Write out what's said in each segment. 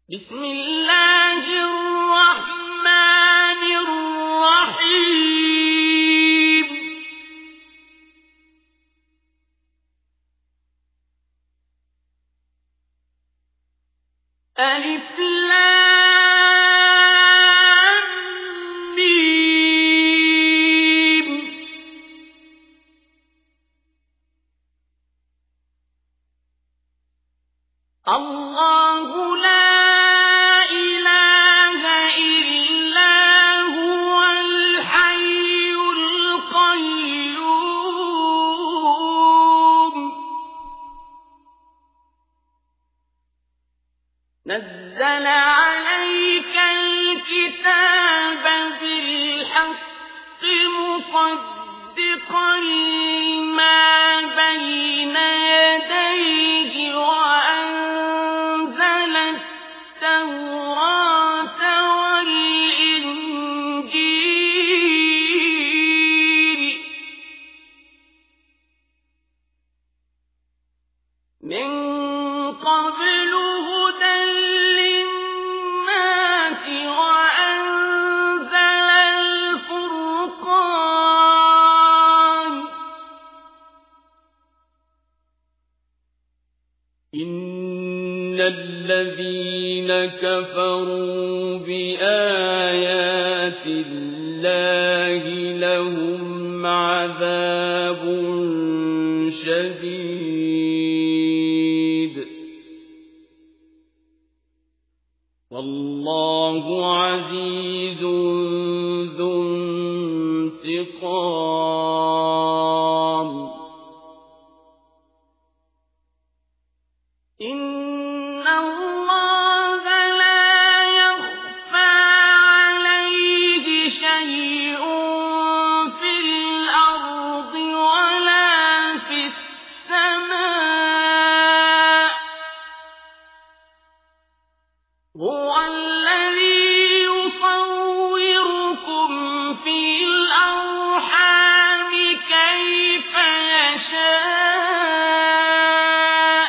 بسم الله الرحمن الرحيم ألف لام ميم الله لا إله إلا هو الحي القيوم نزل عليك الكتاب بالحق مصدقا لما بين يديه وأنزل التوراة والإنجيل من قبل هدى للناس وأنزل الفرقان إن الذين كفروا بآيات الله لهم عذاب شديد والله عزيز ذو انتقام إن الله لا يخفى عليه شيء في الأرض ولا في السماء هو الذي يصوركم في الأرحام كيف يشاء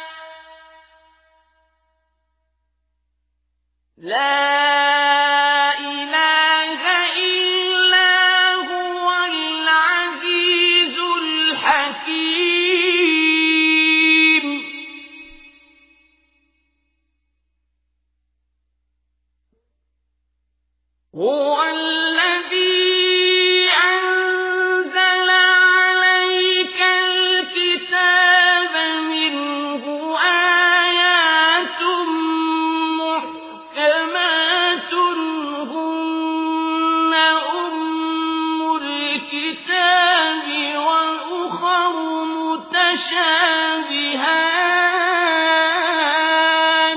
لا إله إلا هو العزيز الحكيم هو الذي أنزل عليك الكتاب منه آيات محكمات هن أم الكتاب وأخر متشابهات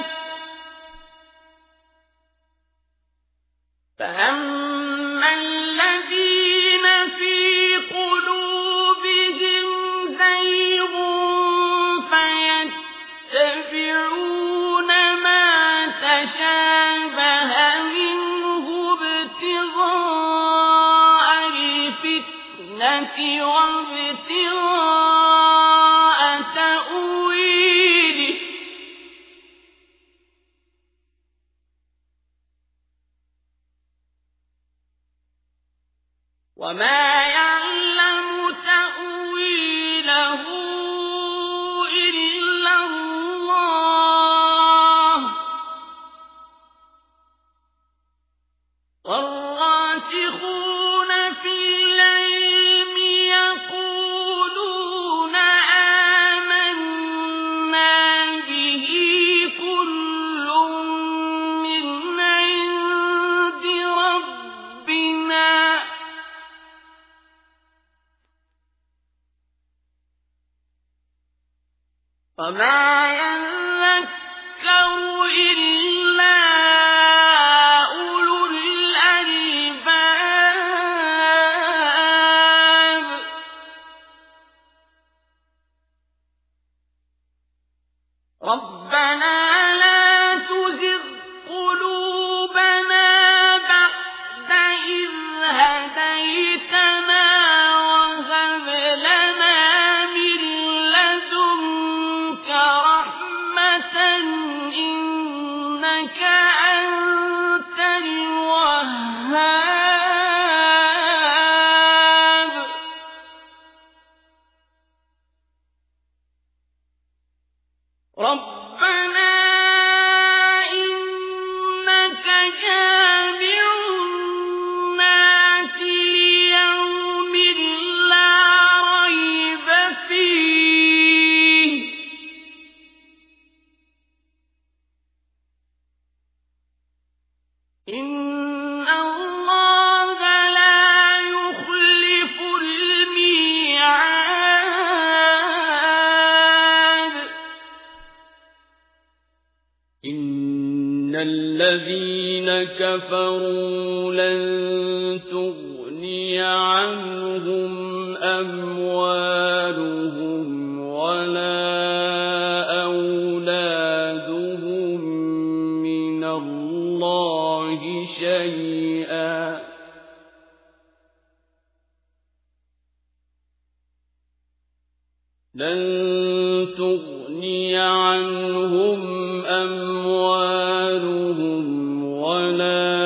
فأما الذين في قلوبهم زيغ فيتبعون ما تشابه منه ابتغاء الفتنة وابتغاء تأويله وما يعلم تأويله إلا الله والراسخون في العلم يقولون آمنا به كل من عند ربنا وما يذكر إلا أولو الألباب ربنا لا تزغ قلوبنا بعد إذ هديتنا وهب لنا من لدنك رحمة إنك أنت الوهاب ربنا إنك جامع الناس ليوم لا ريب فيه إن الله لا يخلف الميعاد إن الذين كفروا لن تغني عنهم أموالهم ولا أولادهم من الله شيئا لن تغني عنهم أموالهم ولا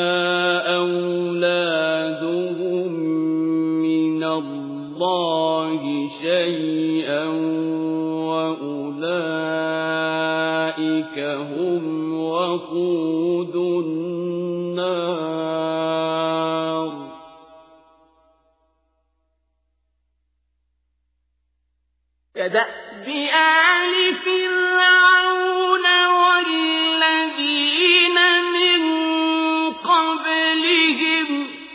أولادهم من الله شيئا وأولئك هم وقود النار كدأب آل فرعون والذين من قبلهم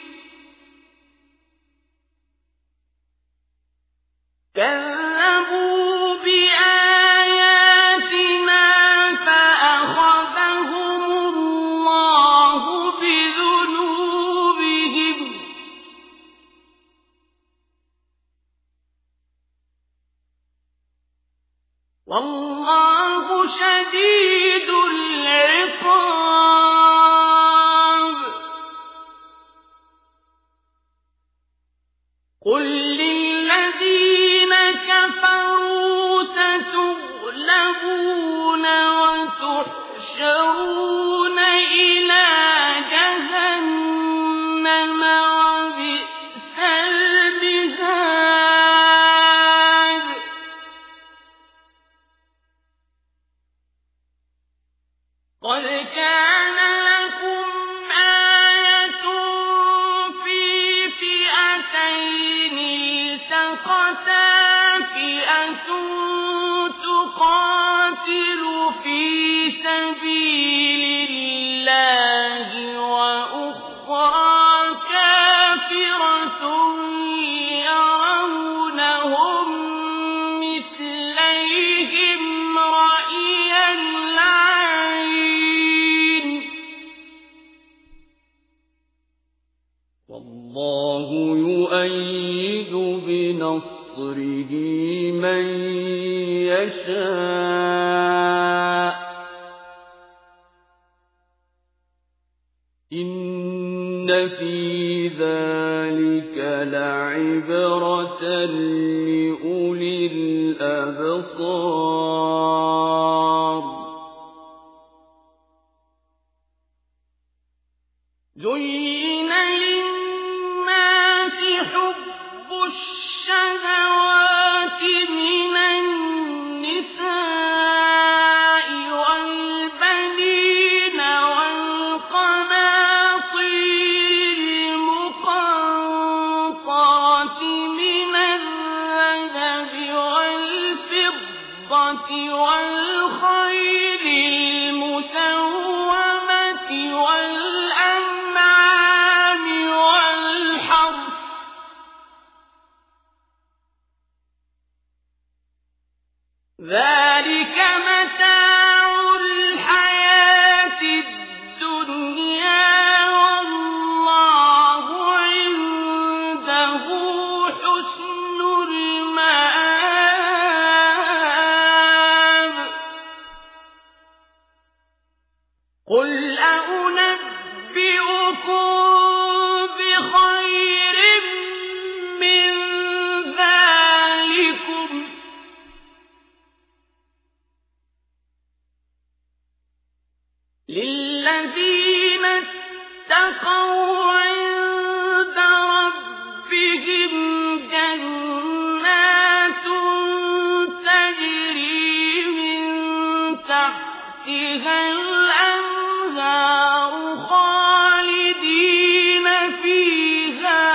كذبوا بآياتنا فأخذهم الله بذنوبهم والله شديد العقاب قل للذين كفروا ستغلبون وتحشرون إلى جهنم وبئس المهاد قد كان لكم آية في فئتين التقتا فئة تقاتل في سبيل الله وأخرى كافرة يرونهم مثليهم رأي العين والله يؤيد بنصره من يشاء إن في ذلك لعبرة لأولي الأبصار زين للناس حب الشهوات من النساء والبنين والقناطير المقنطرة من الذهب والفضة والخيل المسومة والأنعام والحرث ذلك متاع الحياة الدنيا والله عنده حسن المآب قل أنبئكم بخير من ذلكم للذين اتقوا عند ربهم جنات تجري من تحتها الأنهار خالدين فيها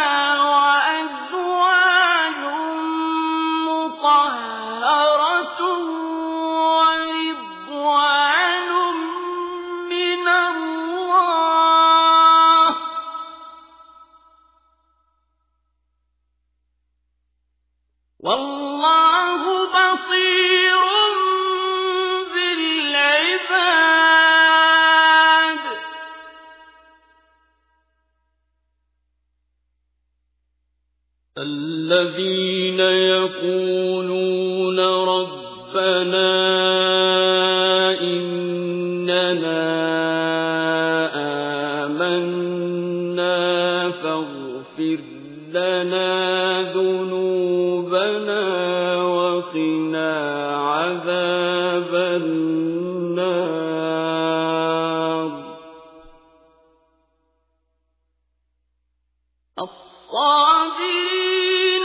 وأزواج مطهرة ورضوان من الله والله بصير بالعباد الذين يقولون ربنا إننا آمنا فاغفر لنا ذنوبنا وقنا عذاب النار الصابرين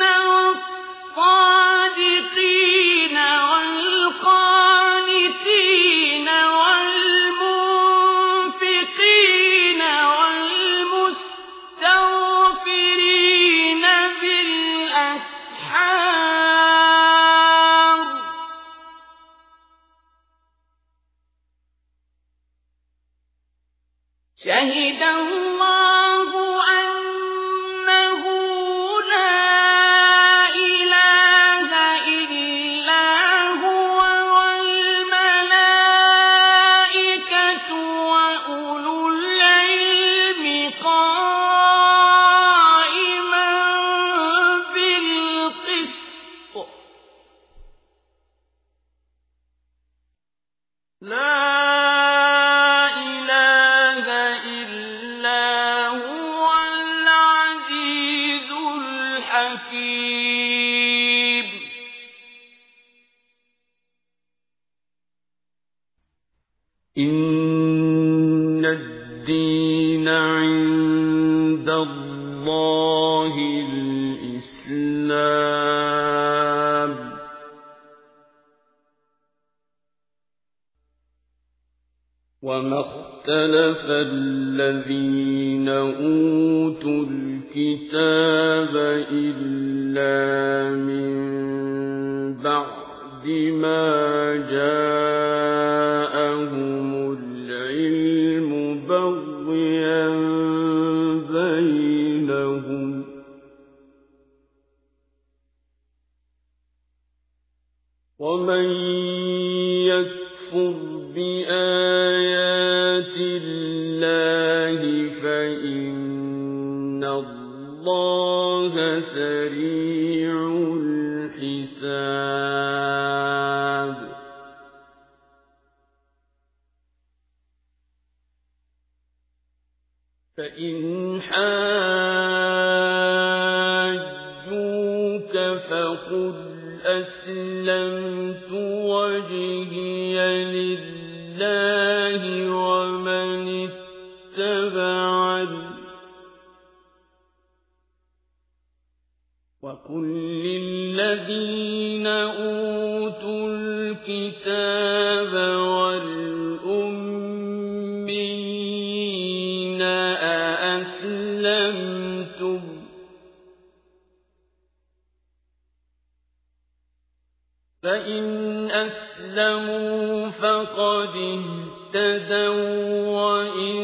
والصادقين والقانتين والمنفقين والمستغفرين بالأسحار شهد الله أنه لا إله إلا هو والملائكة وأولو العلم قائما بالقسط لا إله إلا هو العزيز الحكيم إن الدين عند الله الإسلام وما اختلف الذين أوتوا الكتاب إلا من بعد ما جاءهم العلم بغيا بينهم ومن يكفر بآيات الله فإن الله سريع الحساب فإن حاجوك فقل أسلمت وجهي لله ومن اتبعني وقل للذين أوتوا الكتاب والأميين أأسلمتم فإن أسلموا فقد اهتدوا وإن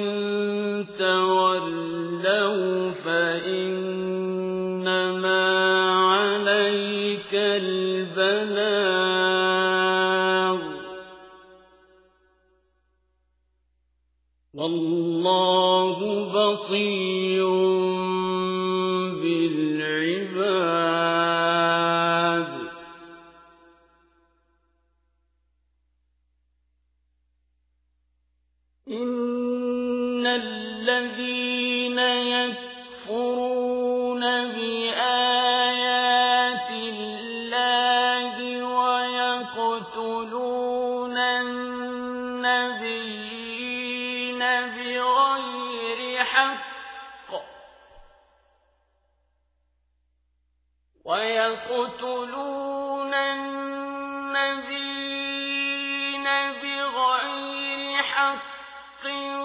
تولوا فإنما عليك البلاغ والله بصير بالعباد إن الذين يكفرون بآيات الله ويقتلون النبيين بغير حق ويقتلون النبيين بغير حق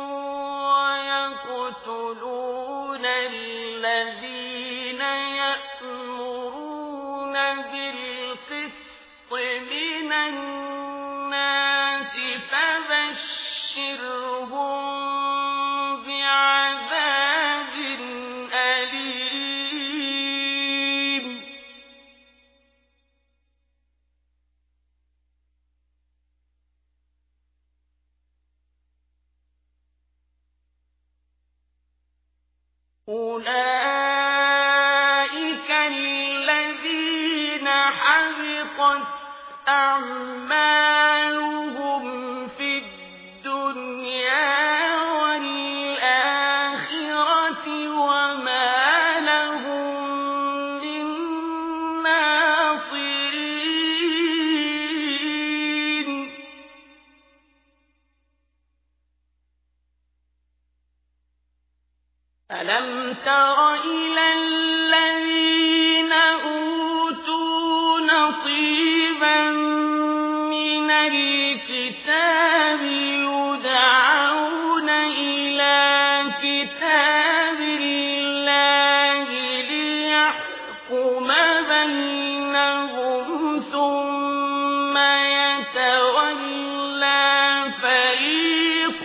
ويقتلون الذين يأمرون بالقسط من الناس فبشرهم بعذاب أليم أولئك الذين حبطت أعمالهم في الدنيا والآخرة وما لهم من ناصرين ألم تر إلى الذين أوتوا نصيبا من الكتاب يدعون إلى كتاب الله ليحكم بينهم ثم يتولى فريق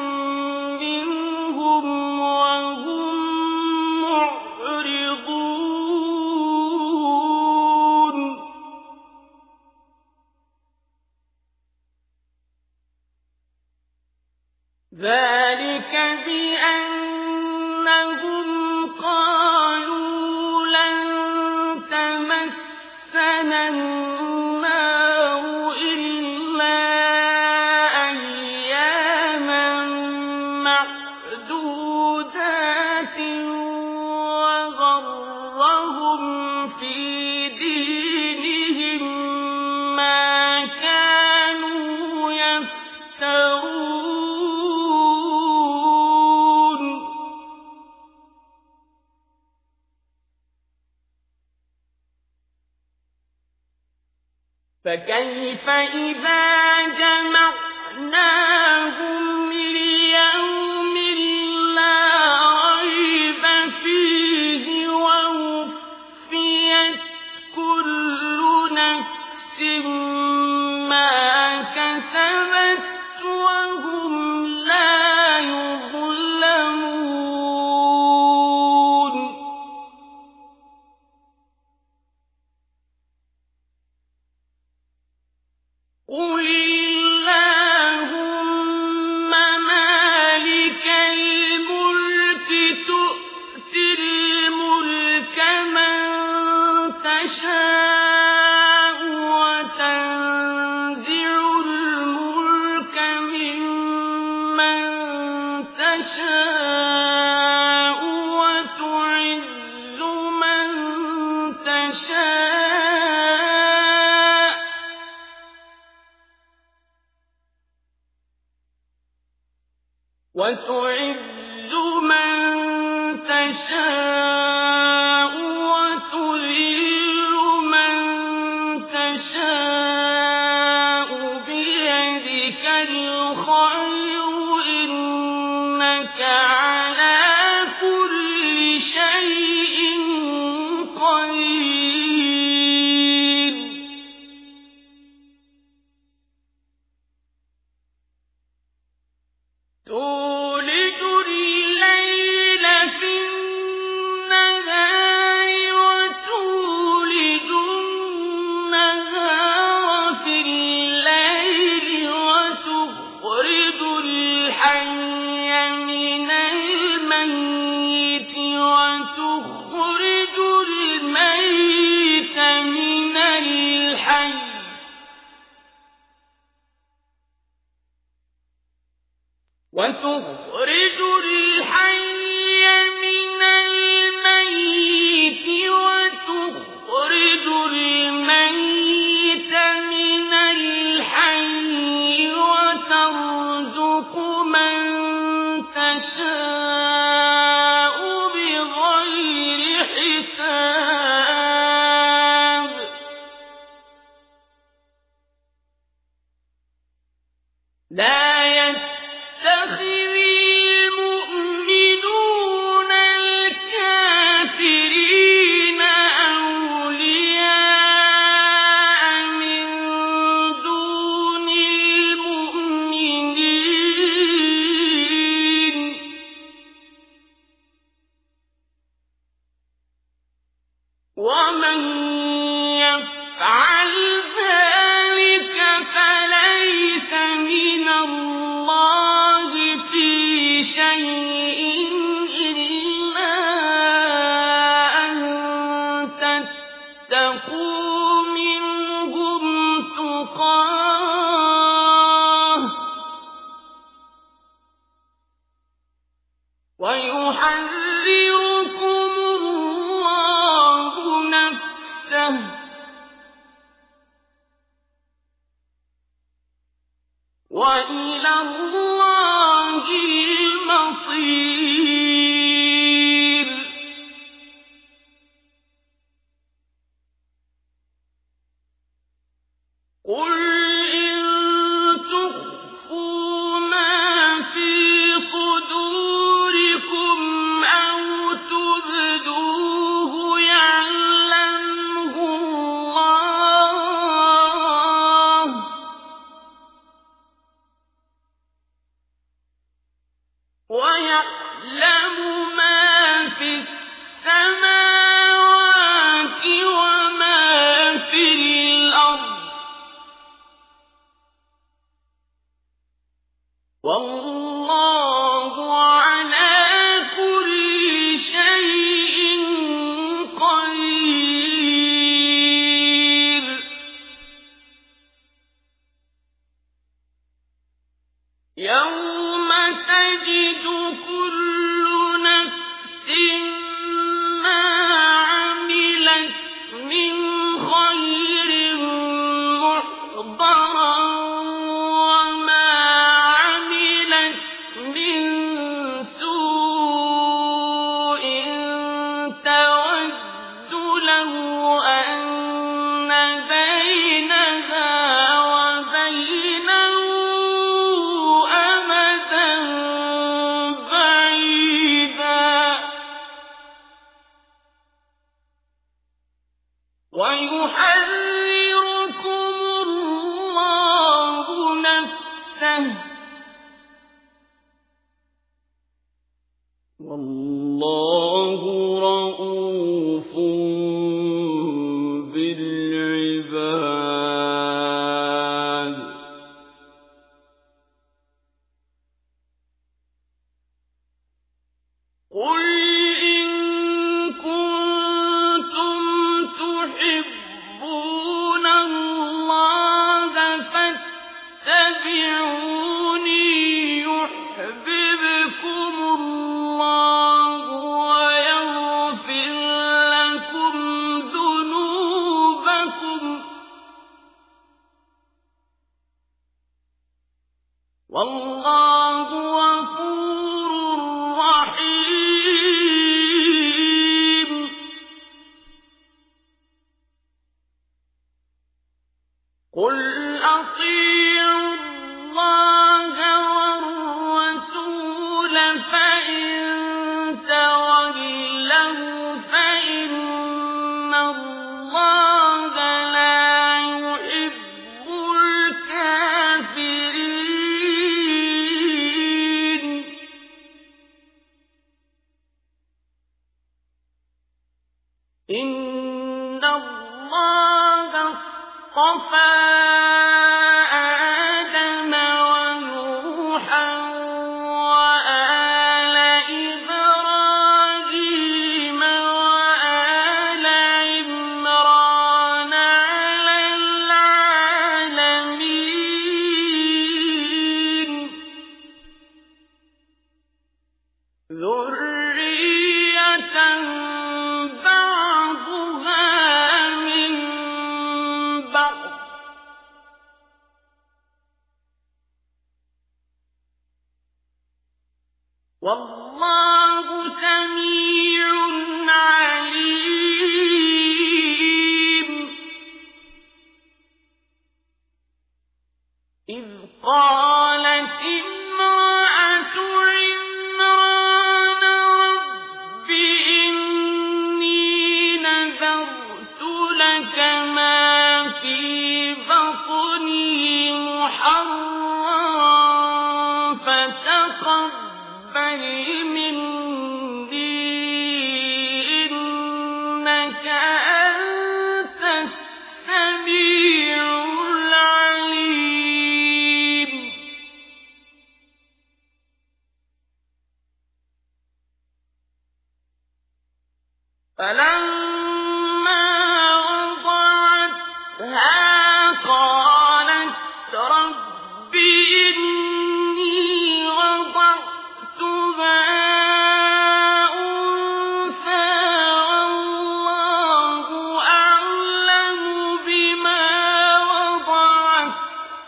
منهم وهم معرضون ذلك بأنهم قالوا لن تمسنا النار إلا أياما معدودات وغرهم في دينهم ما كانوا يفترون فكيف إذا جمعناهم ليوم لا ريب فيه ووفيت كل نفس ما كسبت وهم لا يظلمون قل اللهم مالك الملك تؤتي الملك من تشاء وتنزع الملك ممن تشاء وتعز من تشاء وتعز من تشاء وتذل من تشاء بيدك الخير إنك على كل شيء قدير تولج الليل في النهار وتولج النهار في الليل وتخرج الحي من الميت وتخرج الميت من الحي وتخرج الحي من الميت وتخرج الميت من الحي وترزق من يَشَاءُ بِغَيْرِ حِسَابٍ لا يتخذ المؤمنون الكافرين أولياء من دون المؤمنين ومن يفعل ذلك فليس من الله في شيء إلا أن تتقوا منهم تقاه ويحذركم الله نفسه وإلى الله المصير قل إن تخفوا ما في صدوركم أو تبدوه يعلمه الله ويعلم ما في السماوات وما في الأرض والله على كل شيء قدير يوم تجد كل نفس ما عملت من خير محضرا وما عملت من سوء تود لو أن بينها وبينه أمدا بعيدا ويحذركم الله نفسه والله رءوف بالعباد قل إن كنتم تحبون الله فاتبعوني يحببكم الله ويغفر لكم ذنوبكم والله غفور رحيم قل أطيعوا الله والرسول فإن تولوا فإن الله لا يحب الكافرين إن الله اصطفى آدم ونوحا وآل إبراهيم وآل عمران على العالمين ذرية بعضها من بعض والله سميع عليم إذ قالت امرأة عمران رب إني نذرت لك ما في بطني محررا فتقبل مني إنك أنت السميع العليم فلما وضعتها قالت رب إني وضعتها أنثى والله أعلم بما وضعت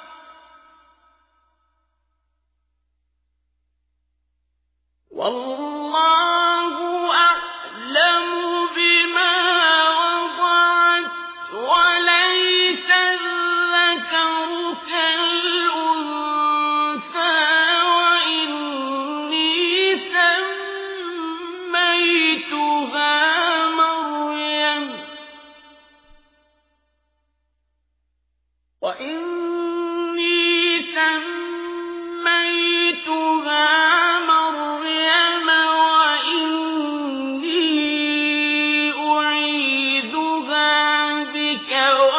وليس الذكر كالأنثى وإني سميتها مريم وإني أعيذها بك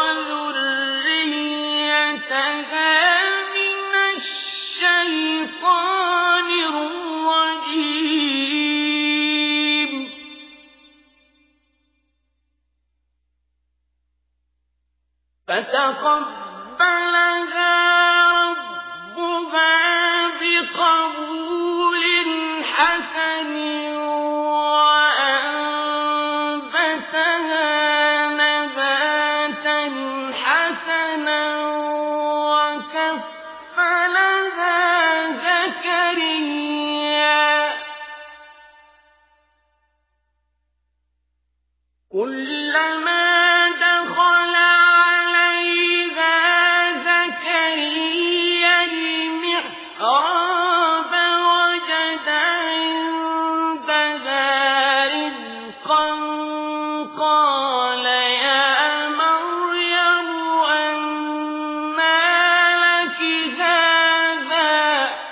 وذريتها من الشيطان الرجيم فتقبلها ربها بقبول حسن وأنبتها نباتا حسنا وكفلها زكريا كلما دخل عليها زكريا المحراب وجد عندها رزقا قال يا مريم أنى لك هذا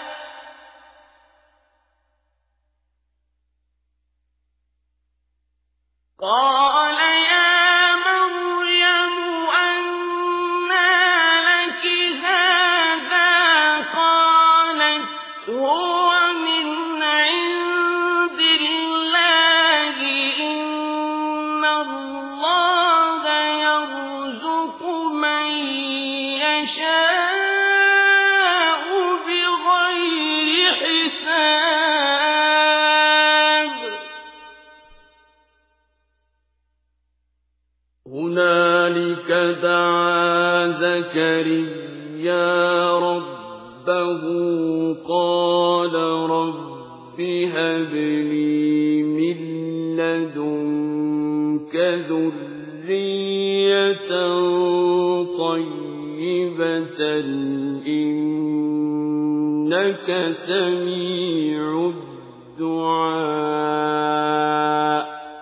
قال يا مريم أنى لك هذا قالت هو من عند الله إن الله يرزق من يشاء بغير حساب هنالك دعا زكريا ربه قال رب هب لي من لدنك ذرية طيبة إنك سميع الدعاء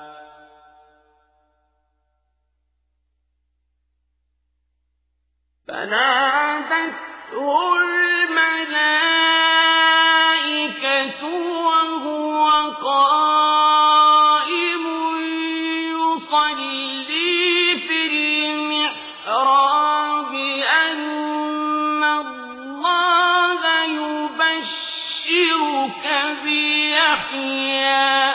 فنادته الملائكة وهو قائم يصلي في المحراب أن الله يبشرك بيحيى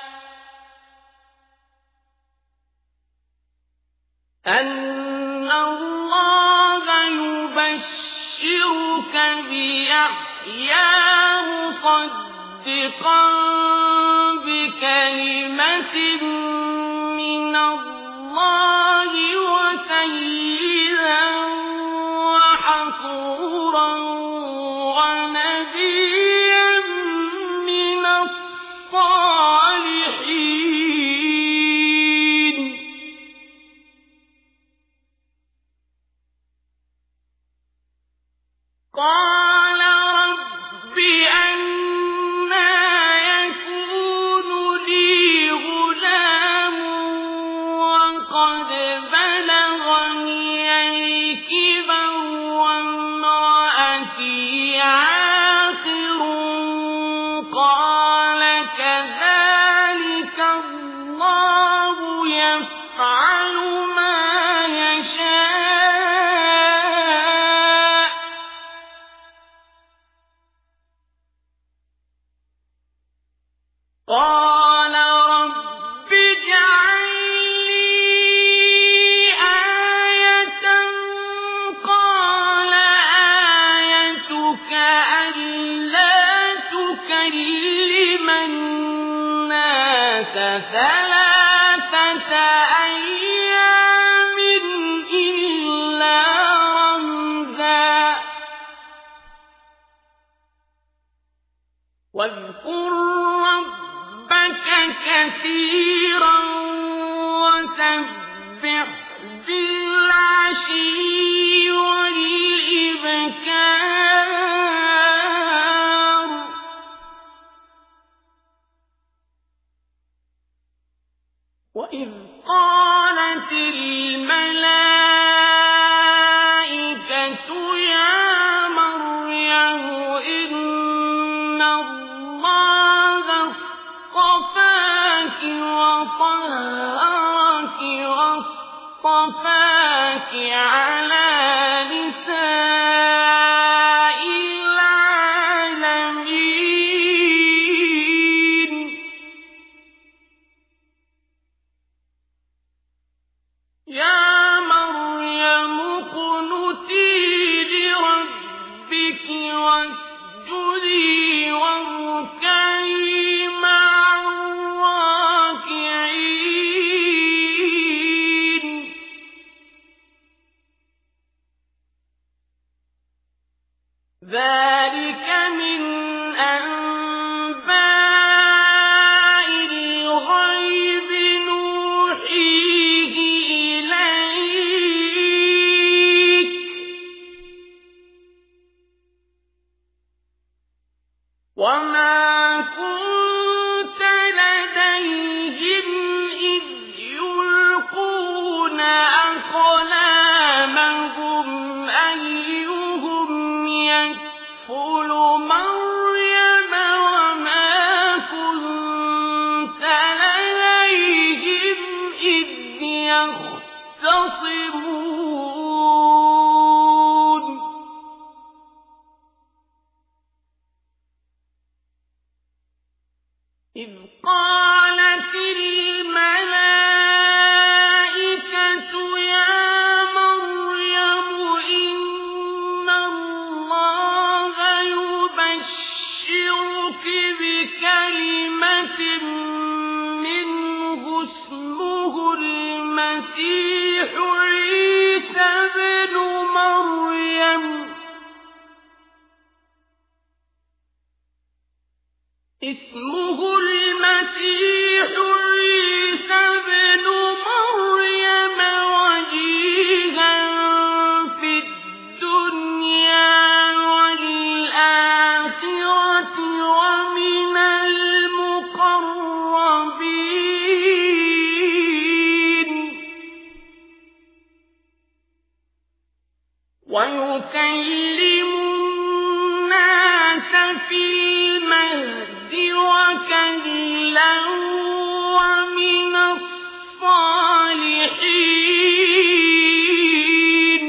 مصدقا بكلمة من الله وسيدا وحصورا ونبيا من كذلك الله يفعل ما يشاء قال رب اجعل لي آية قال آيتك ألا تكلم الناس ثلاثة أيام إلا رمزا واذكر ربك كثيرا وسبح بالعشي والإبكار وإذ قالت الملائكة يا مريم إن الله اصطفاك وطهرك واصطفاك على نساء العالمين يا مريم اقنتي لربك واسجدي واركعي مع الراكعين ذلك من أنباء الغيب نوحيه إليك وما كنت لديهم إذ يلقون أقلامهم أيهم يكفل مريم وما كنت لديهم إذ يختصمون إذ قالت الملائكة يا مريم إن الله يبشرك بكلمة منه اسمه المسيح عيسى ابن مريم اسمه المسيح عيسى ابن مريم وجيها في الدنيا والآخرة ومن المقربين ويكلم الناس في المهد وكهلا ومن الصالحين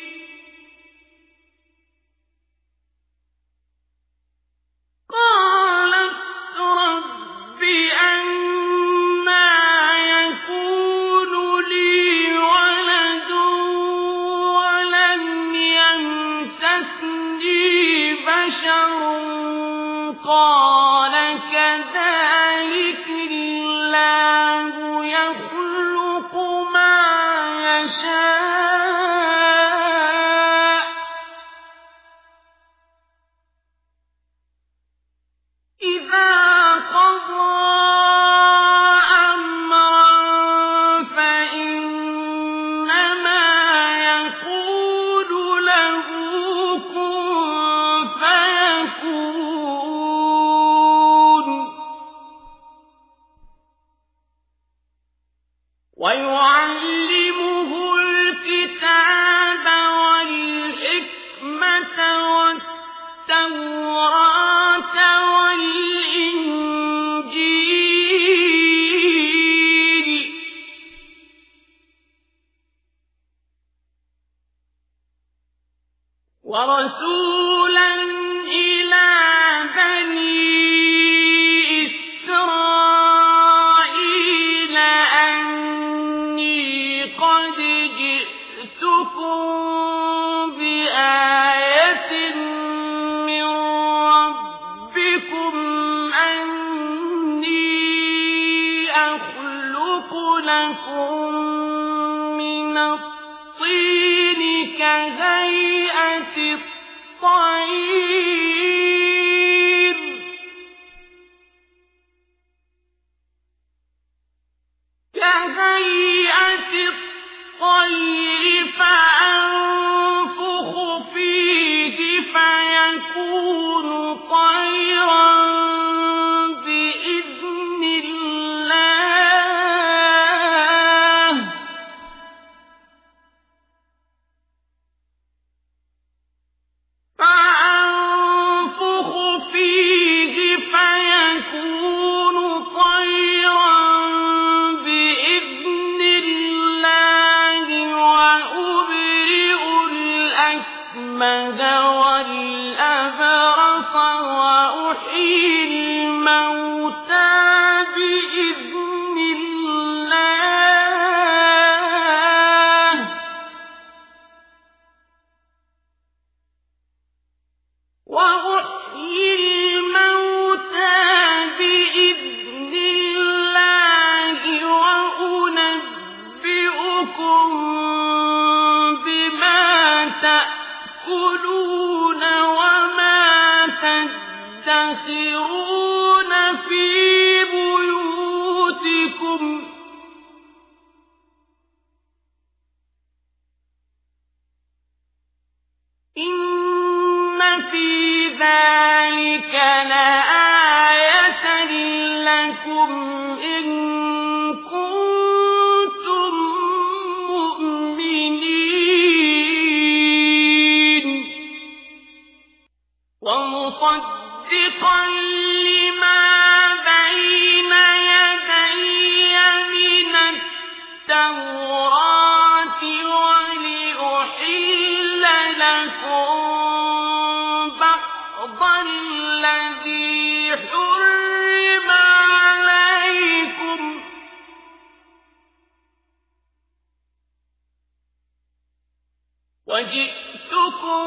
قالت رب أنى يكون لي ولد ولم يمسسني بشر قال كذلك الله يخلق ما يشاء إذا قضى أمرا فإنما يقول له كن فيكون ويعلمه وَرَسُولًا إِلَىٰ بَنِي إِسْرَائِيلَ أَنِّي قَدْ جِئْتُكُم بِآيَةٍ مِّن رَّبِّكُمْ أَنِّي أَخْلُقُ لَكُم مِّنَ الطِّينِ كَهَيْئَةِ الطَّيْرِ فَأَنفُخُ فِيهِ فَيَكُونُ طَيْرًا بِإِذْنِ اللَّهِ ۖ وَأُبْرِئُ الْأَكْمَهَ وَالْأَبْرَصَ وَأُحْيِي الْمَوْتَىٰ بِإِذْنِ اللَّهِ ۖ وَأُنَبِّئُكُم بِمَا تَأْكُلُونَ وَمَا تَدَّخِرُونَ فِي بُيُوتِكُمْ ۚ إِنَّ فِي ذَٰلِكَ لَآيَةً لَّكُمْ إِن كُنتُم مُّؤْمِنِينَ وَمُصَدِّقًا لِّمَا بَيْنَ يَدَيَّ مِنَ التَّوْرَاةِ وَلِأُحِلَّ لَكُم بَعْضَ الَّذِي حُرِّمَ عَلَيْكُمْ ۚ وَجِئْتُكُم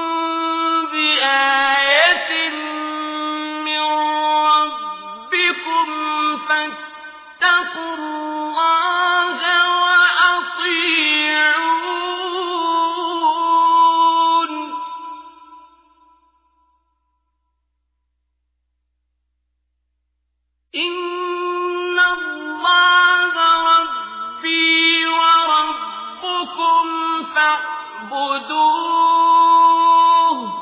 بِآيَةٍ مِّن رَّبِّكُمْ فَاتَّقُوا اللَّهَ وَأَطِيعُونِ ۚ إِنَّ اللَّهَ رَبِّي وَرَبُّكُمْ فَاعْبُدُوهُ ۚ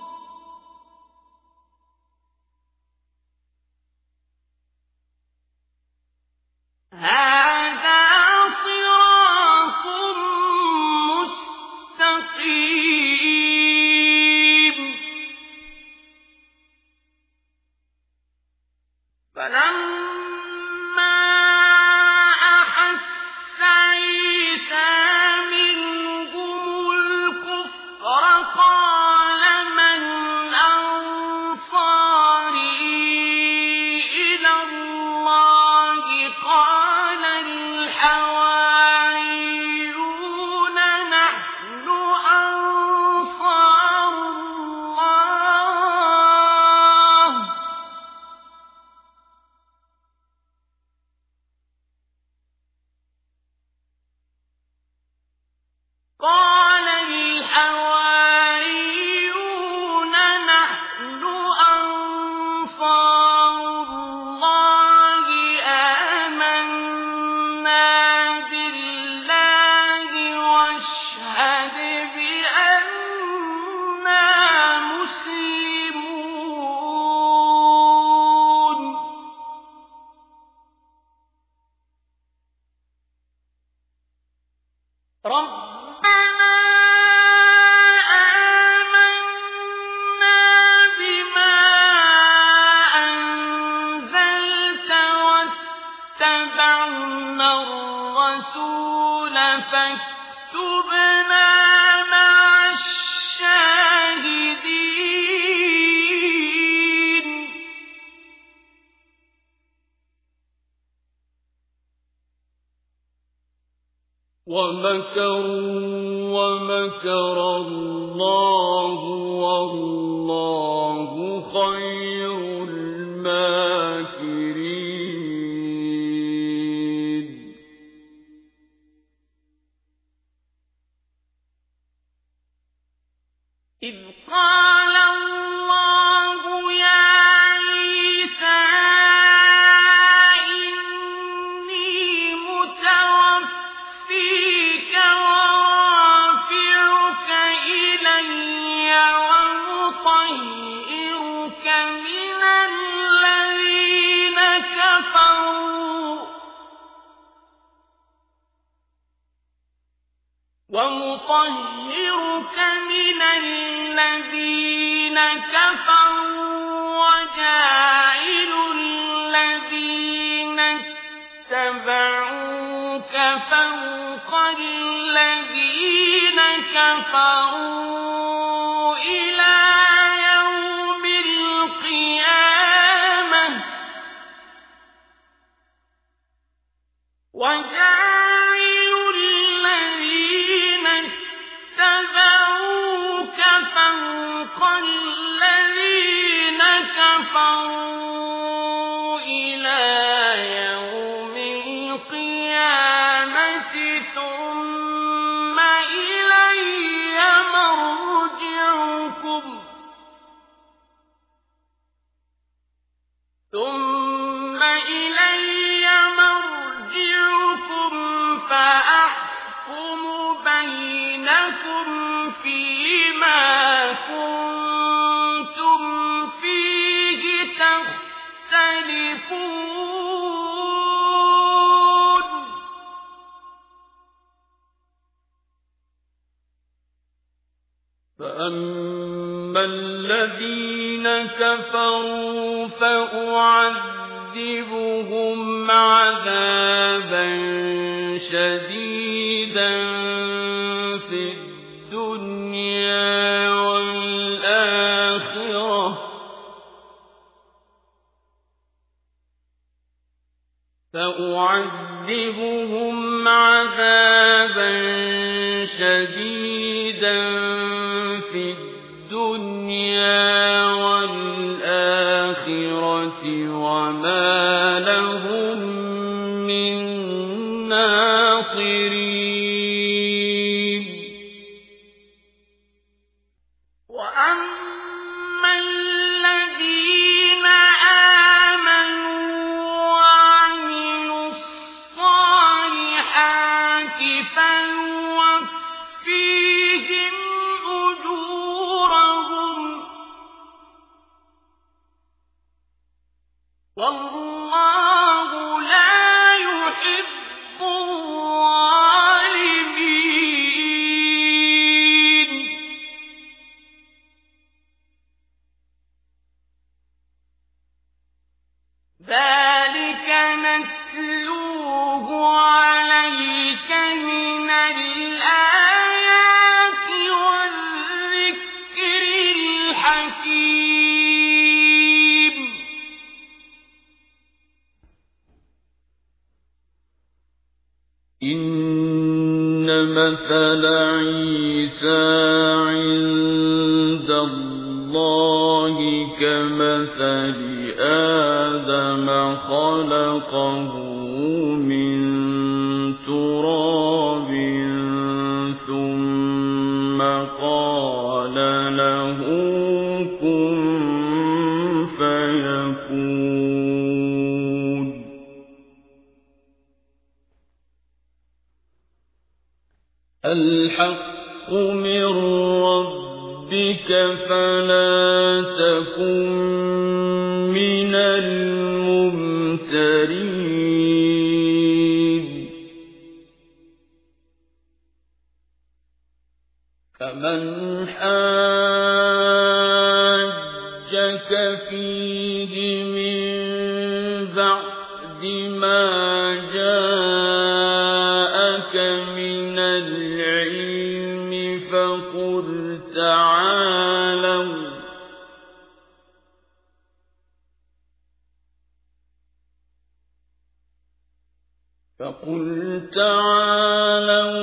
هَٰذَا صِرَاطٌ مُّسْتَقِيمٌ. فَلَمَّا أَحَسَّ عِيسَىٰ مِنْهُمُ الْكُفْرَ قَالَ مَنْ أَنصَارِي إِلَى اللَّهِ ۖ قَالَ الْحَوَارِيُّونَ نَحْنُ أَنصَارُ اللَّهِ ۖ آمَنَّا بِاللَّهِ وَاشْهَدْ بِأَنَّا مُسْلِمُونَ. رَبَّنَا آمَنَّا بِمَا أَنزَلْتَ وَاتَّبَعْنَا الرَّسُولَ فَاكْتُبْنَا مَعَ الشَّاهِدِينَ. وَمَكَرُوا وَمَكَرَ اللَّهُ وَاللَّهُ خَيْرُ الْمَاكِرِينَ إِذْ قَالَ اللَّهُ يَا عِيسَىٰ إِنِّي مُتَوَفِّيكَ وَرَافِعُكَ إِلَيَّ وَمُطَهِّرُكَ مِنَ الَّذِينَ كَفَرُوا وَجَاعِلُ الَّذِينَ اتَّبَعُوكَ فَوْقَ الَّذِينَ كَفَرُوا إِلَىٰ يَوْمِ الْقِيَامَةِ ثُمَّ إِلَيَّ مَرْجِعُكُمْ فَأَحْكُمُ بَيْنَكُمْ فِيمَا كُنتُمْ فِيهِ تَخْتَلِفُونَ فَأَمَّا الَّذِينَ كَفَرُوا فَأُعَذِّبُهُمْ عَذَابًا شَدِيدًا فِي الدُّنْيَا وَالْآخِرَةِ وَمَا لَهُم مِّن نَّاصِرِينَ وَأَمَّا الَّذِينَ آمَنُوا وَعَمِلُوا الصَّالِحَاتِ فَيُوَفِّيهِمْ أُجُورَهُمْ وَاللَّهُ لَا يُحِبُّ الظَّالِمِينَ ذَلِكَ نَتْلُوهُ عَلَيْكَ مِنَ الْآيَاتِ وَالذِّكْرِ الْحَكِيمِ إِنَّ مَثَلَ عِيسَىٰ عِندَ اللَّهِ كَمَثَلِ آدَمَ خَلَقَهُ مِن تُرَابٍ ثُمَّ قَالَ لَهُ كُن فَيَكُونُ الْحَقُّ مِن رَّبِّكَ فَلَا تَكُن مِّنَ الْمُمْتَرِينَ فَمَنْ حَاجَّكَ فِيهِ مِن بَعْدِ مَا جَاءَكَ مِنَ الْعِلْمِ فَقُلْ تعالوا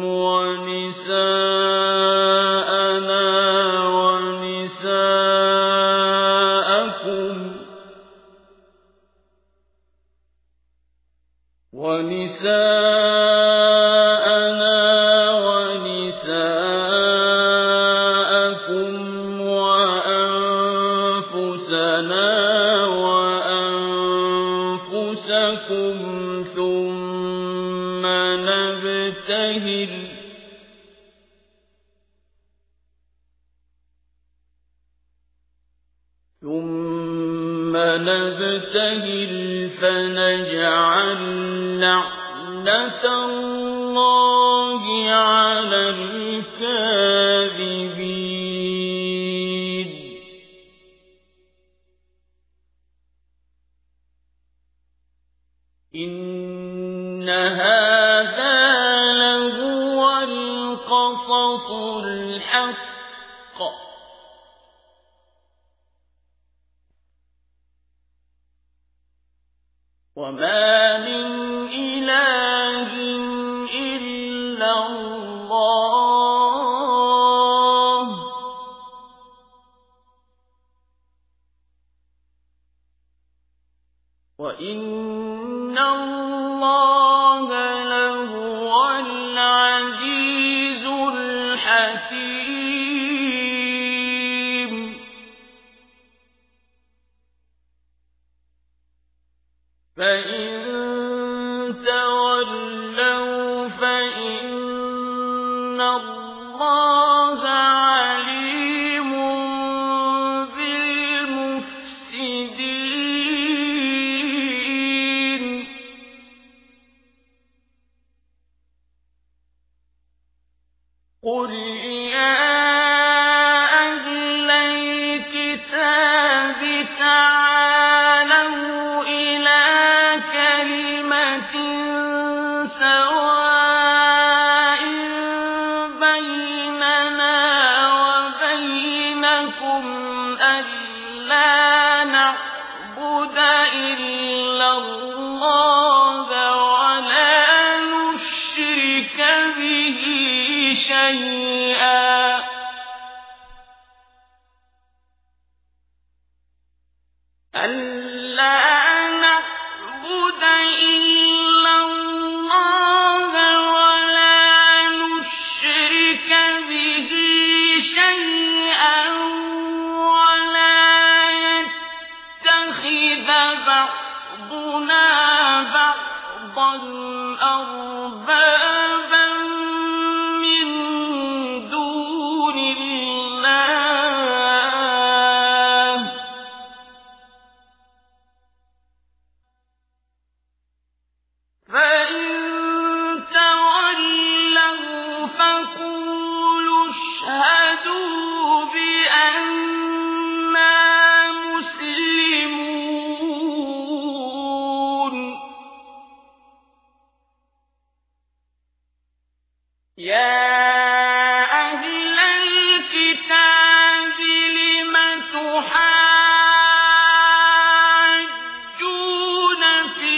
ونساءنا ونساءكم وأنفسنا وأنفسكم ثم نبتهل فنجعل لعنة الله على الكاذبين إن هذا لهو القصص الحق وما من إله إلا الله وإن الله لهو العزيز الحكيم فإن تولوا فإن الله عليم بالمفسدين قل يا أهل الكتاب تعالوا إلى كلمة سواء بيننا وبينكم ألا نعبد إلا الله ولا نشرك به شيئا بعضنا بعضا أربابا من دون الله فإن تولوا فقولوا اشهدوا بأننا مسلمون يا أهل الكتاب لم تحاجون في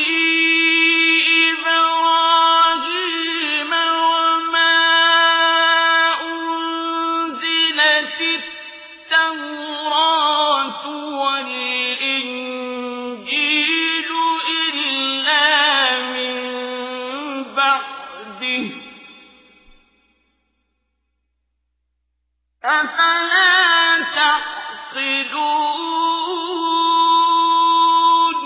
إبراهيم وما أنزلت التوراة والإنجيل إلا من بعده أفلا تعقلون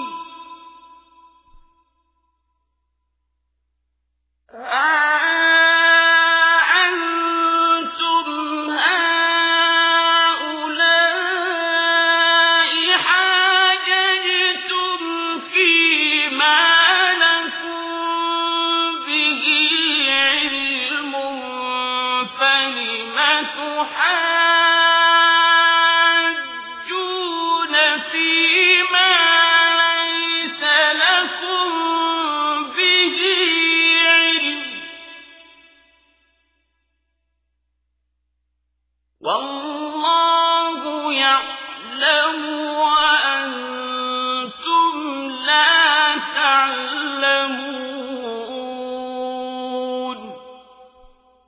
أنتم هؤلاء حاججتم فيما لكم به علم فلم تحاجون فيما ليس لكم به علم والله يعلم وأنتم لا تعلمون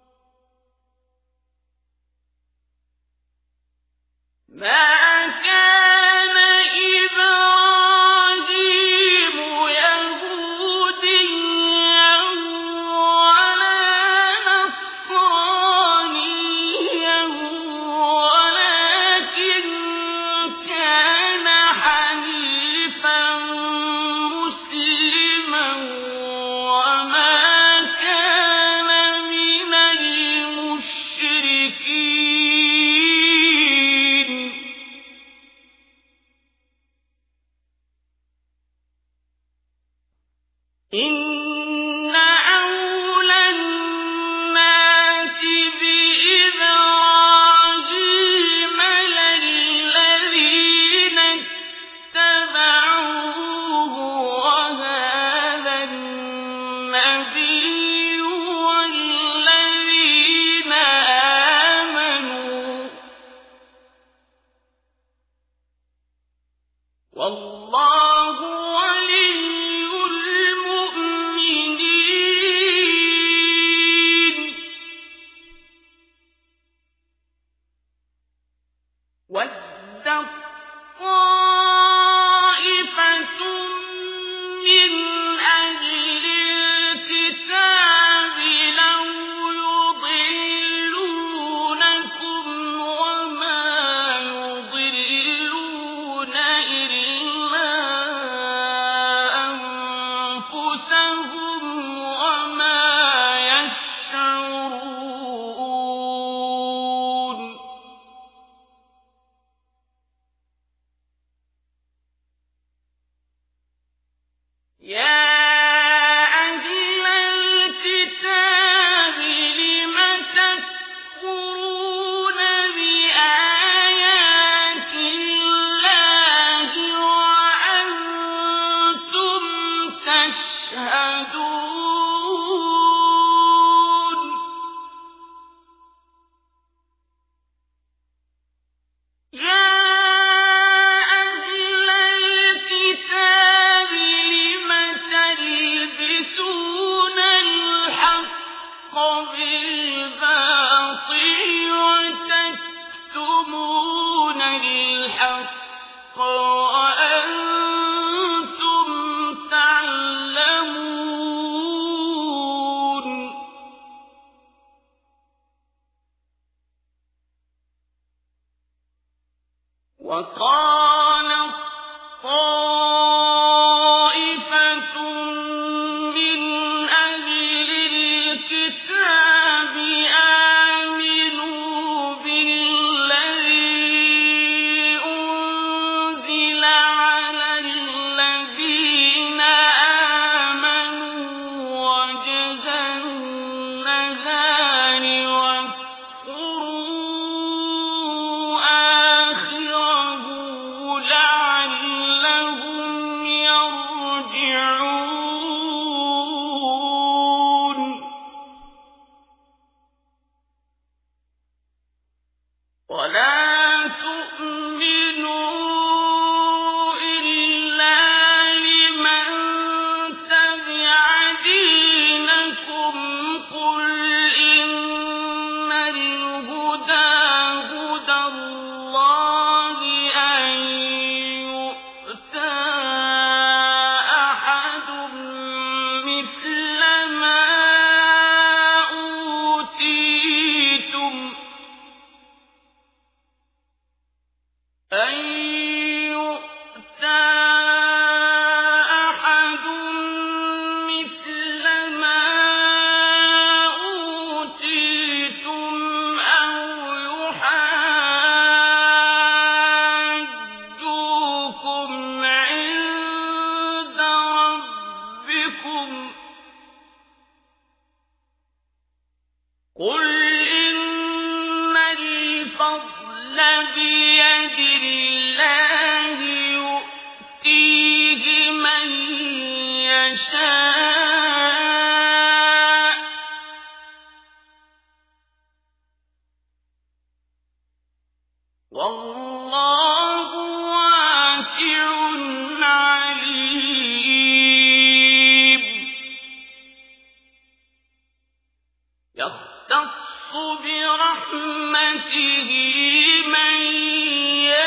يختص برحمته من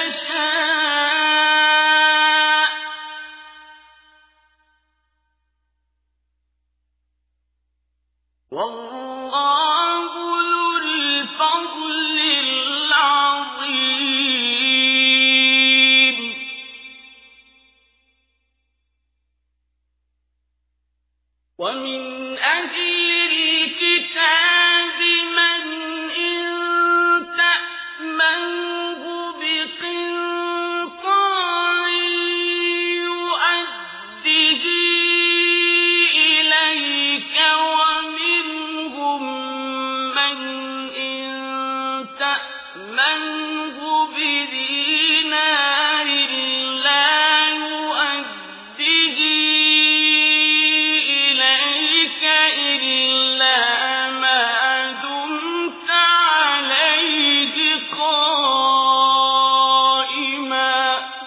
والله ذو الفضل العظيم. ومن أهل الكتاب من إن تأمنه بقنطار يؤده إليك، ومنهم من إن تأمنه بدينار لا يؤده إليك إلا ما دمت عليه قائما.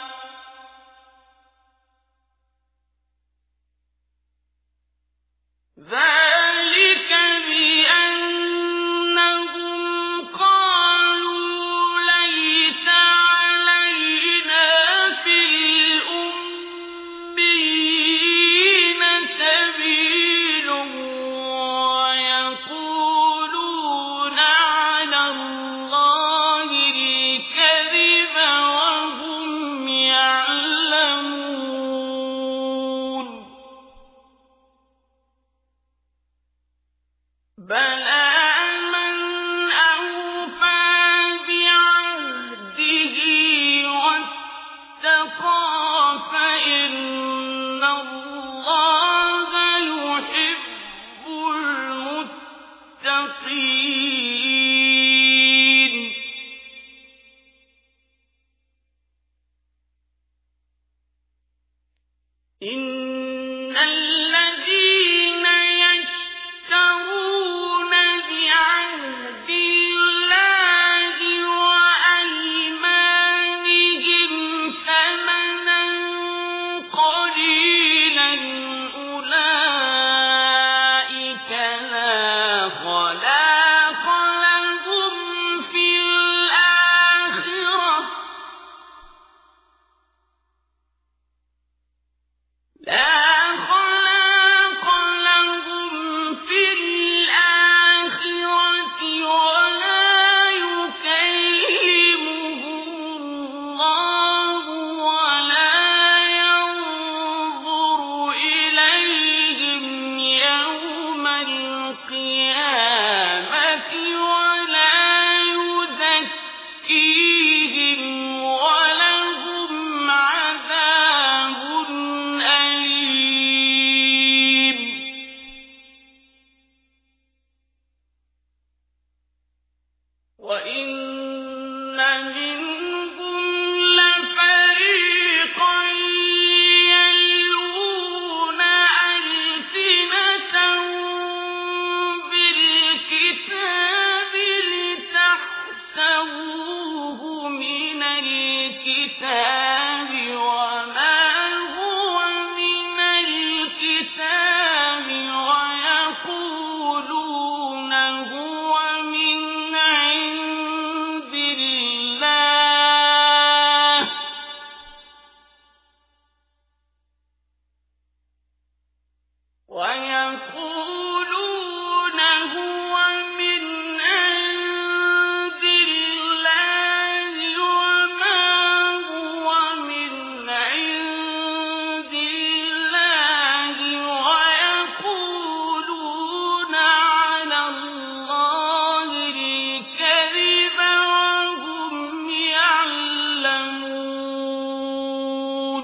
ذلك بأنهم قالوا ليس علينا في الأميين سبيل، ويقولون على الله الكذب وهم يعلمون. بلى من أوفى بعهده واتقى فإن الله يحب المتقين. إن الذين يشترون بعهد الله وأيمانهم ثمنا قليلا أولئك لا خلاق لهم في الآخرة، ولا يكلمهم الله ولا ينظر إليهم يوم القيامة ولا يزكيهم ولهم عذاب أليم. وإن منهم لفريقا يلوون ألسنتهم بالكتاب لتحسبوه من الكتاب وما هو من الكتاب، ويقولون هو من عند الله، وما هو من عند الله، ويقولون على الله الكذب وهم يعلمون.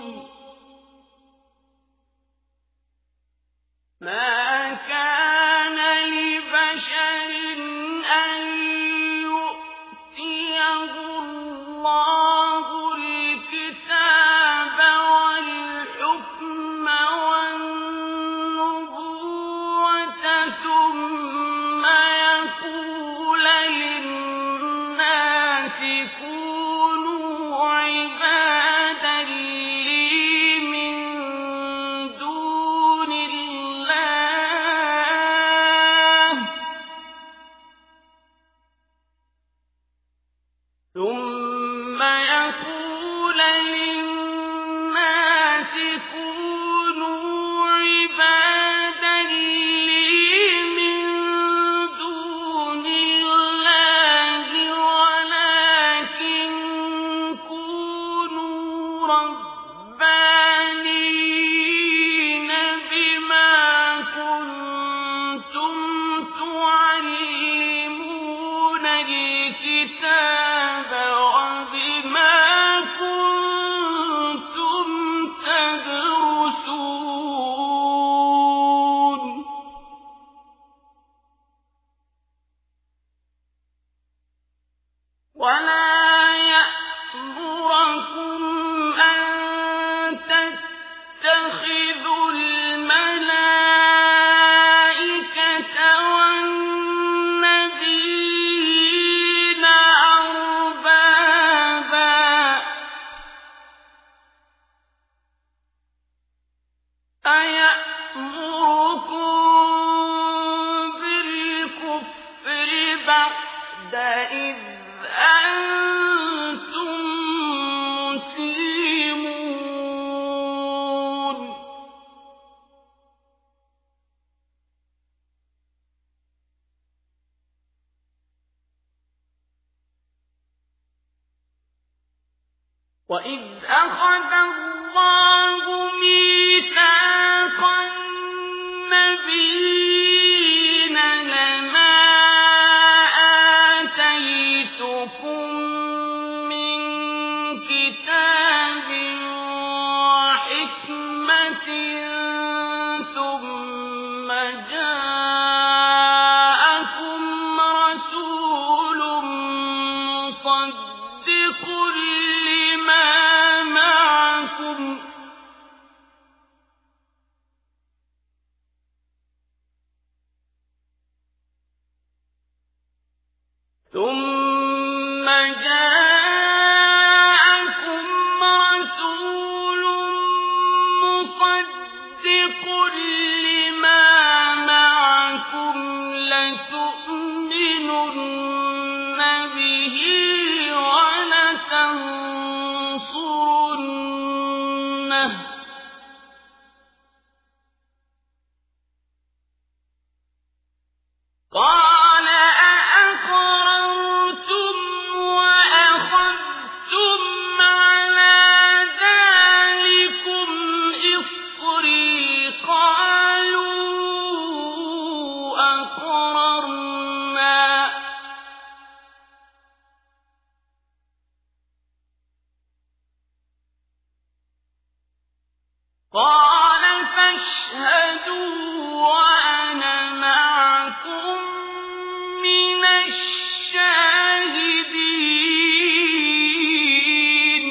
ما كان لبشر أن يؤتيه الله الكتاب والحكم والنبوة ثم يقول للناس كونوا عبادا لي من دون الله، ثم يقول للناس كونوا عبادا لي من دون ولا يأمركم أن تتخذوا الملائكة والنبيين أربابا أيأمركم بالكفر بعد إذ أنتم مسلمون وإذ أخذ الله ميثاق النبيين لما آتيتكم من كتاب وحكمة ثم جاءكم رسول مصدق لما معكم لتؤمنن به ولتنصرنه قال أأقررتم وأخذتم على ذلكم إصري قالوا أقررنا قال فاشهدوا وأنا معكم من الشاهدين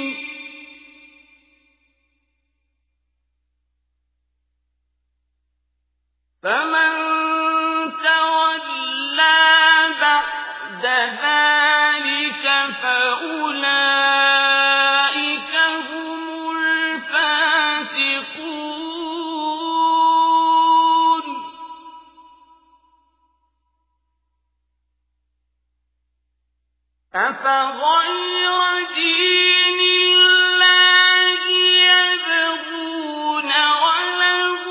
فمن تولى بعد ذلك فأولئك هم الفاسقون أفغير دين الله يبغون وله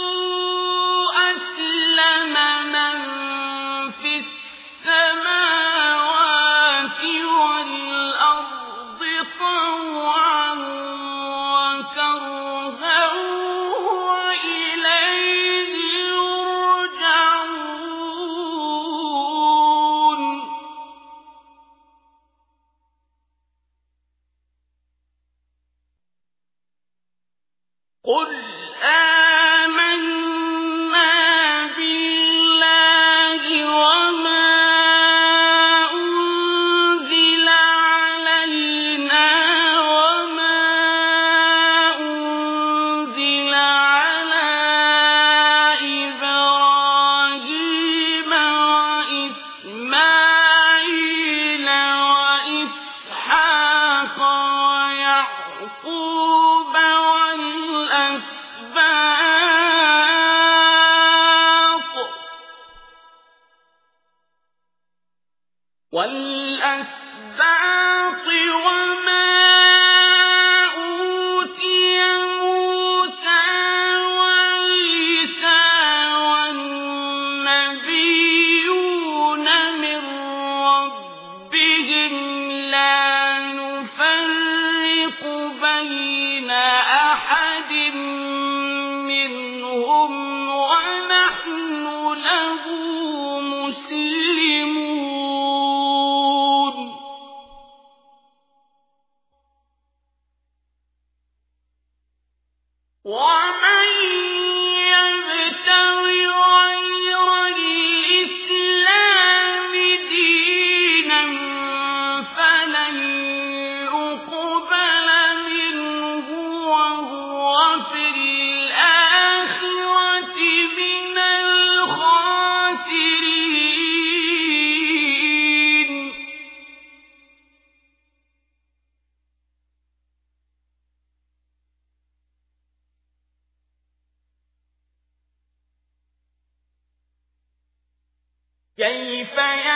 أسلم من في السماوات والأرض طوعا وكرها وإليه يرجعون قل آمنا بالله وما أنزل علينا وما أنزل على إبراهيم وإسماعيل وإسحاق ويعقوب والأسباط وما أوتي موسى وعيسى والنبيون من ربهم لا نفرق بين أحد منهم ونحن له مسلمون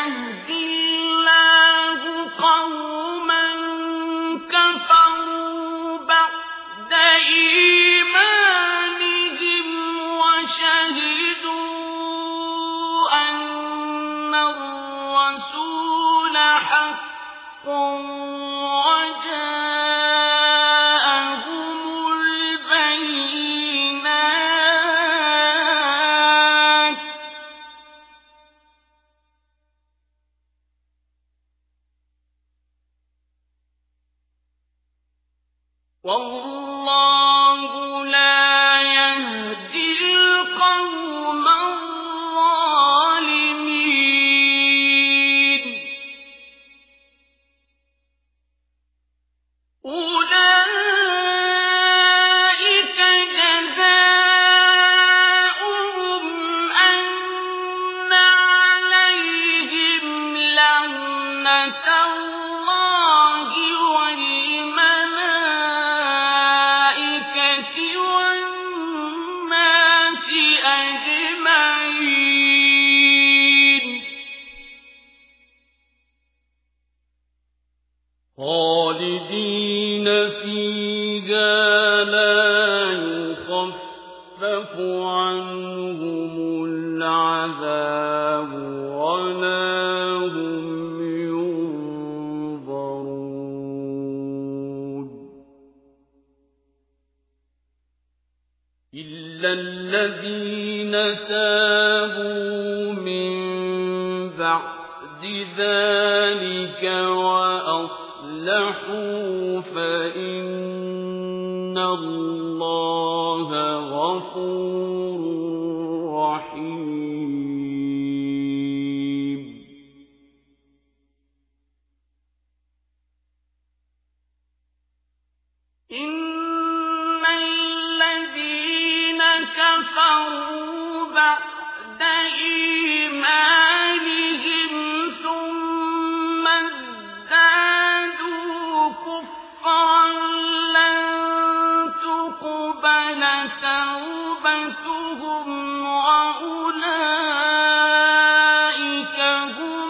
يهدي الله قوما كفروا بعد إيمانهم وشهدوا أن الرسول حق والله لا يهدي القوم الظالمين أولئك جزاؤهم أن عليهم لعنة الله والناس أجمعين خالدين فيها لا يخفف عنهم العذاب ولا هم ينظرون إلا الذين تابوا من بعد ذلك وأصلحوا فإن الله غفور رحيم إن الذين كفروا بعد إيمانهم ثم ازدادوا كفرا لن تقبل توبتهم وأولئك هم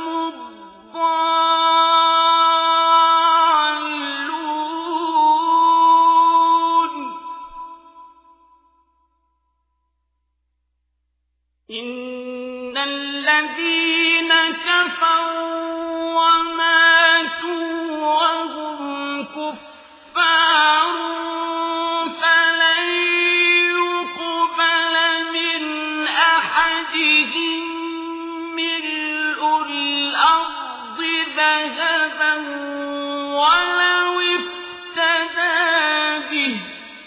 الضالون إن الذين كفروا وماتوا وهم كفار فلن يقبل من أحدهم ملء الأرض ذهبا ولو افتدى به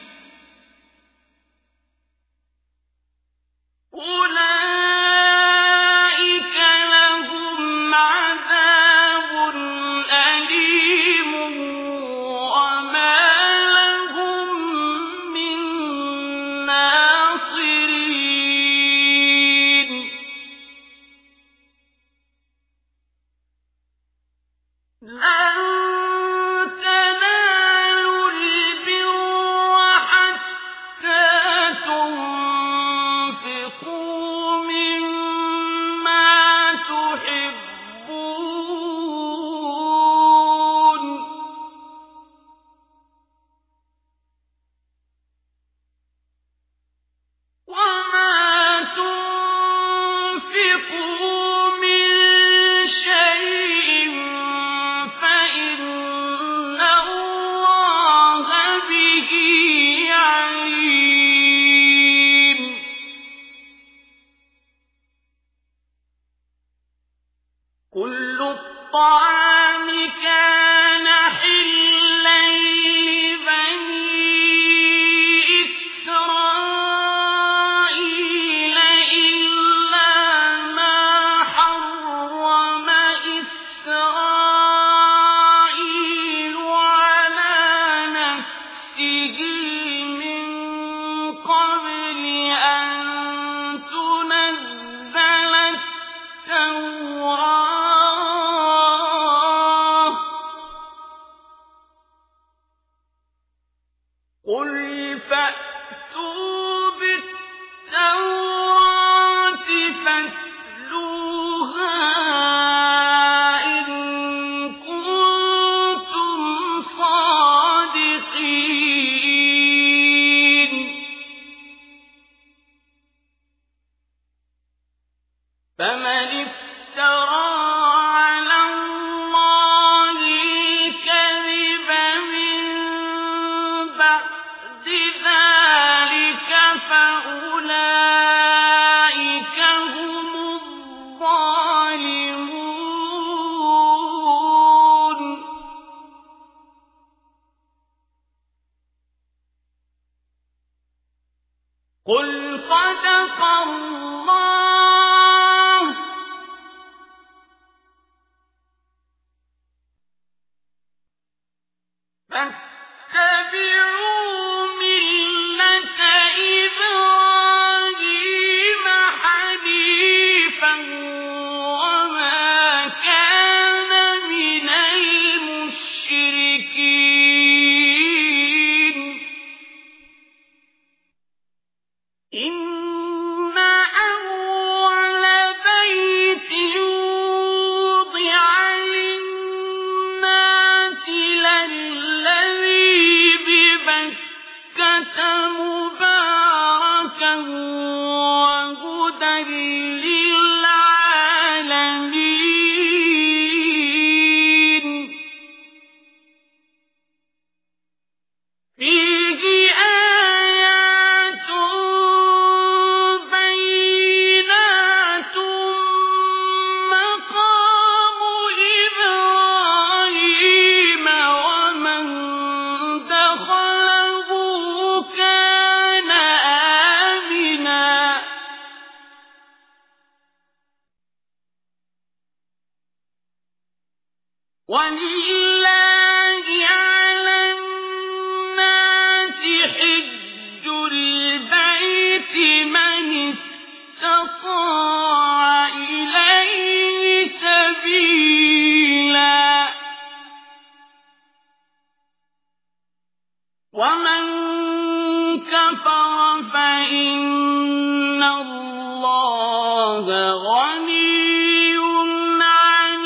أولئك لهم عذاب أليم وما لهم من ناصرين لن تنالوا البر حتى تنفقوا مما تحبون وما تنفقوا من شيء فإن الله به عليم كل الطعام كان حلا لبني إسرائيل إلا ما حرم إسرائيل على نفسه من قبل أن تنزل التوراة فاتبعوا ملة إبراهيم حنيفا وما كان من المشركين إن أول بيت وضع للناس للذي ببكة مباركا وهدى للعالمين فيه آيات بينات مقام إبراهيم ومن دخله كان آمنا ولله على الناس حج البيت من استطاع إليه سبيلا ومن كفر فإن الله غني عن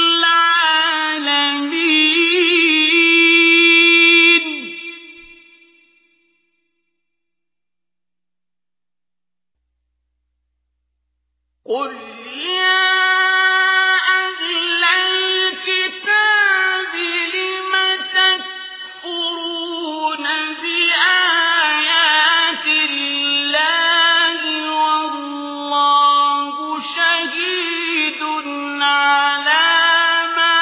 العالمين قل يا أهل الكتاب لم تكفرون بآيات الله والله شهيد على ما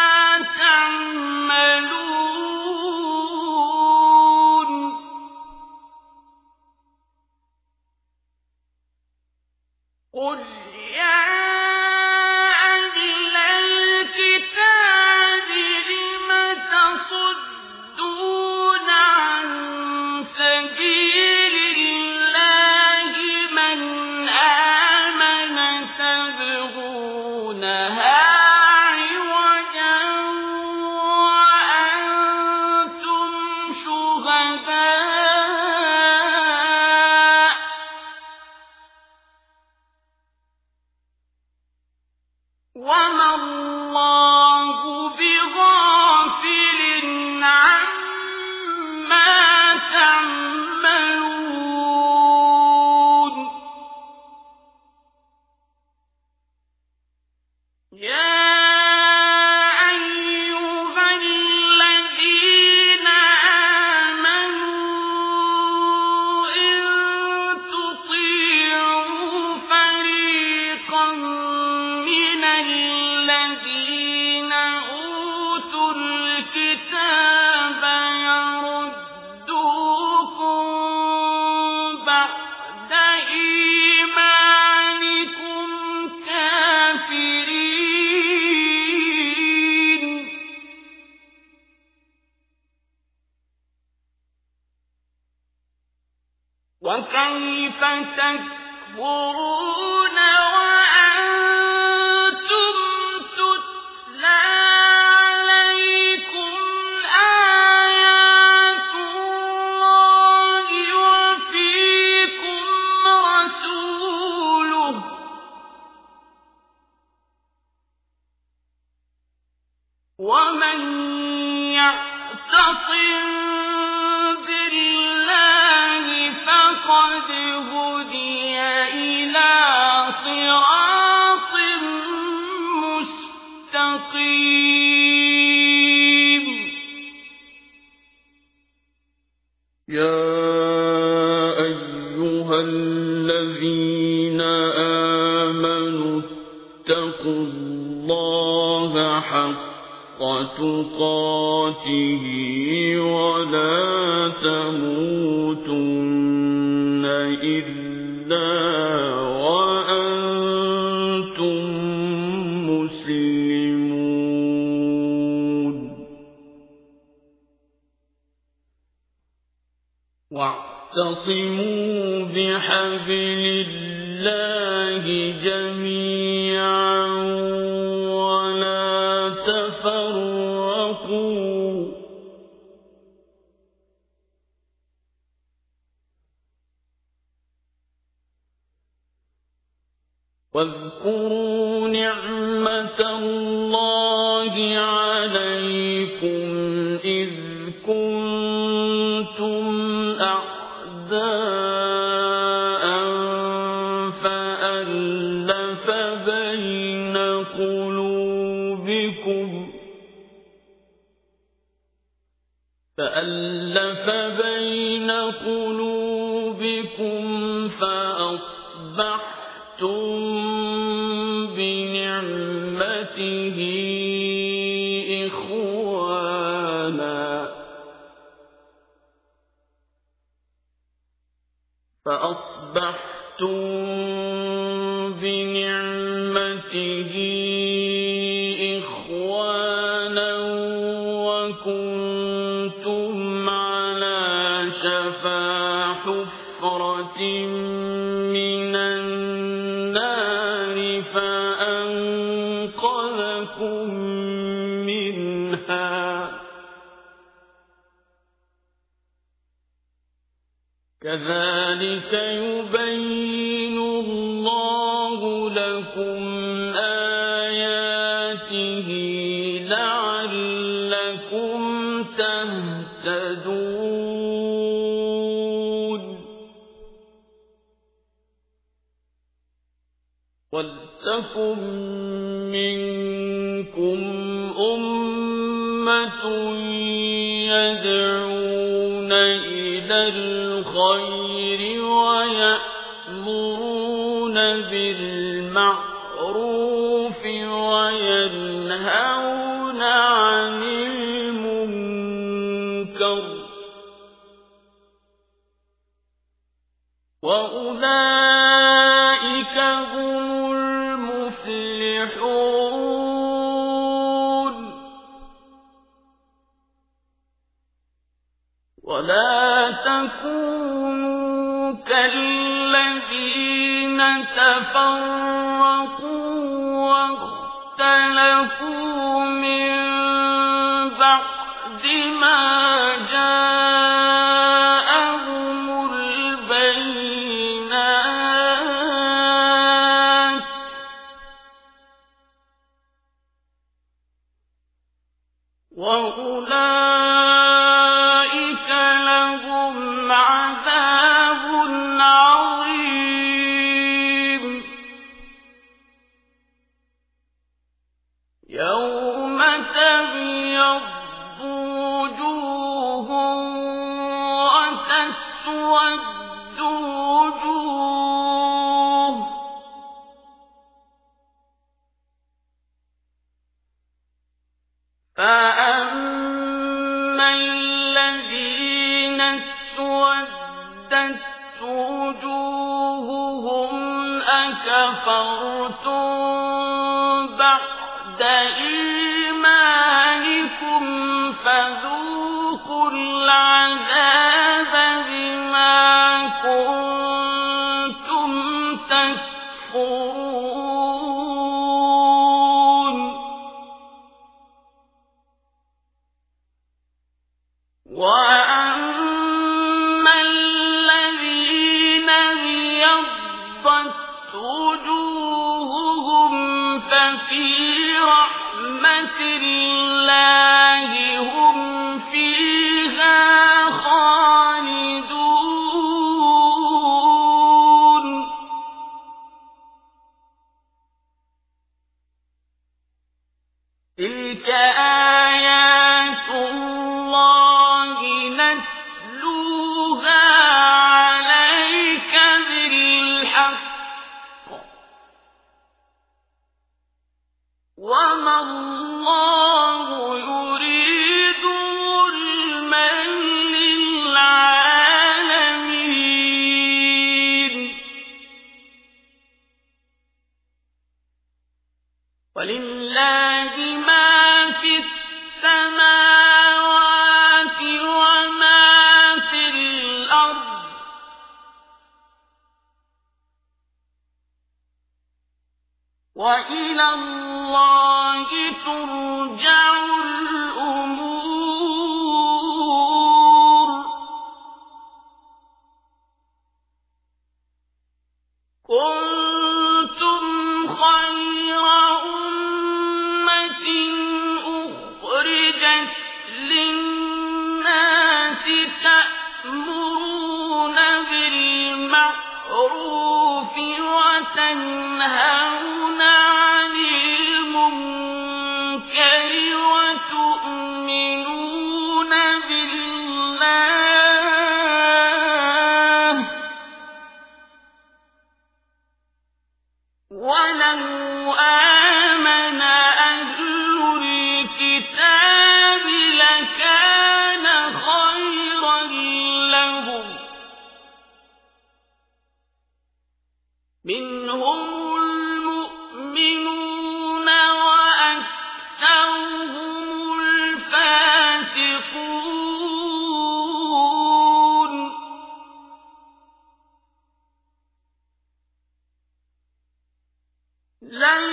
تعملون قل يا أهل الكتاب لم تصدون عن سبيل الله من آمن تبغونها عوجا وأنتم شهداء وما الله بغافل عما تعملون يا أيها الذين آمنوا إن تطيعوا فريقا من الذين أوتوا الكتاب يردوكم بعد إيمانكم كافرين وكيف تكفرون وأنتم تتلى عليكم آيات الله وفيكم رسوله ومن يعتصم بالله فقد هدي إلى صراط مستقيم يا أيها الذين آمنوا اتقوا الله حق تقاته ولا تموتن إلا وأنتم مسلمون واعتصموا بحبل الله جميعا ولا تفرقوا واذكروا نعمة الله عليكم إذ كنتم أعداء فألف بين قلوبكم فأصبحتم بنعمته إخوانا وكنتم على شفا حفرة من النار فأنقذكم منها كذلك يبين الله لكم آياته لعلكم تهتدون ولتكن منكم أمة يدعون إلى الخير ويأمرون بالمعروف وينهون عن المنكر وأولئك هم المفلحون ولا تكونوا كالذين تفرقوا واختلفوا من بعد ما جاءهم البينات وأولئك لهم عذاب عظيم يوم تبيض وجوه وتسود وجوه فأما الذين اسودت وجوههم أكفرتم بعد إيمانكم فذوقوا العذاب بما كنتم تكفرون وأما الذين ابيضت وجوههم ففي رحمة الله هم فيها خالدون تلك آيات الله نتلوها عليك بالحق وما الله يريد ظلما للعالمين ولله ما في وإلى الله ترجع الأمور كنتم خير أمة أخرجت للناس تأمرون بالمعروف وتنهون عن المنكر وتؤمنون بالله ولو آمن أهل الكتاب لكان خيرا لهم منهم المؤمنون وأكثرهم الفاسقون لن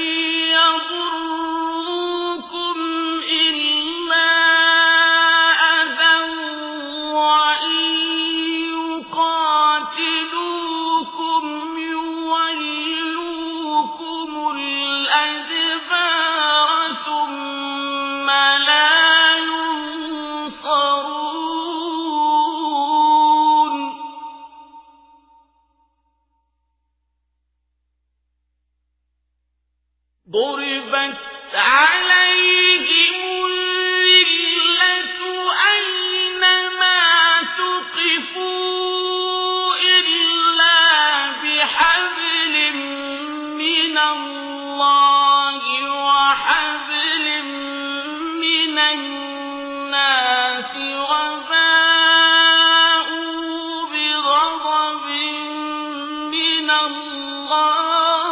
يضروكم إلا أذى وإن يقاتلوكم يولوكم الأدبار ثم لا ينصرون ضربت عليهم الذلة أينما ثقفوا إلا بحبل من الله وحبل من الناس وباءوا بغضب من الله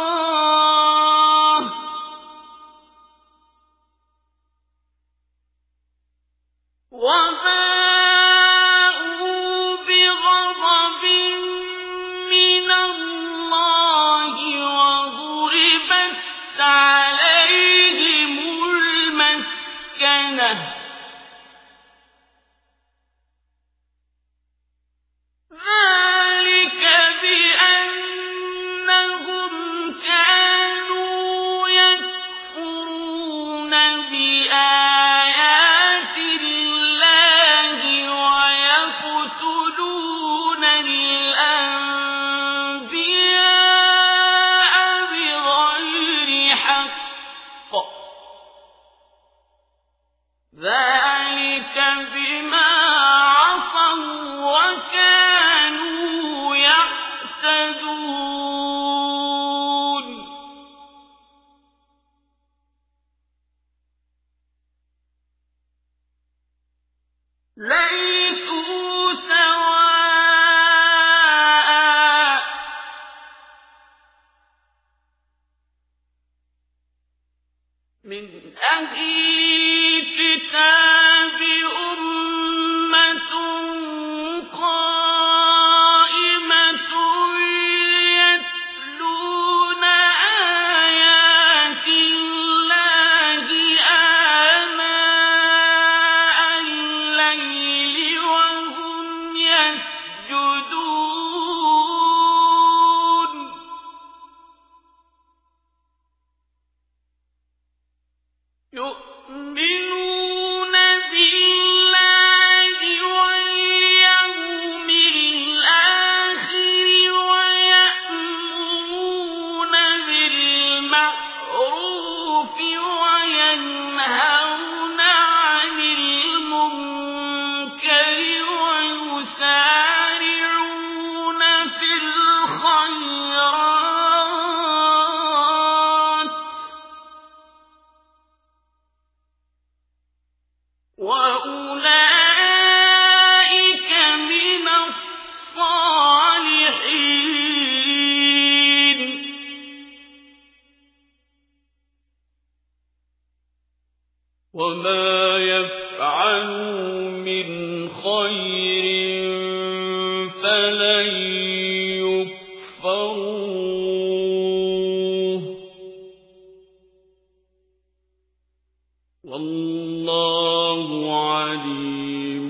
وضربت عليهم المسكنة ذلك بأنهم كانوا يكفرون بآيات الله ويقتلون الأنبياء بغير حق ذلك بما عصوا وكانوا يعتدون ليسوا سواء من أهل الكتاب أمة قائمة يتلون آيات الله آناء الليل وهم يسجدون يؤمنون بالله واليوم الآخر ويأمرون بالمعروف وينهون عن المنكر ويسارعون في الخيرات وأولئك من الصالحين وما يفعلوا من خير فلن يكفروه والله عليم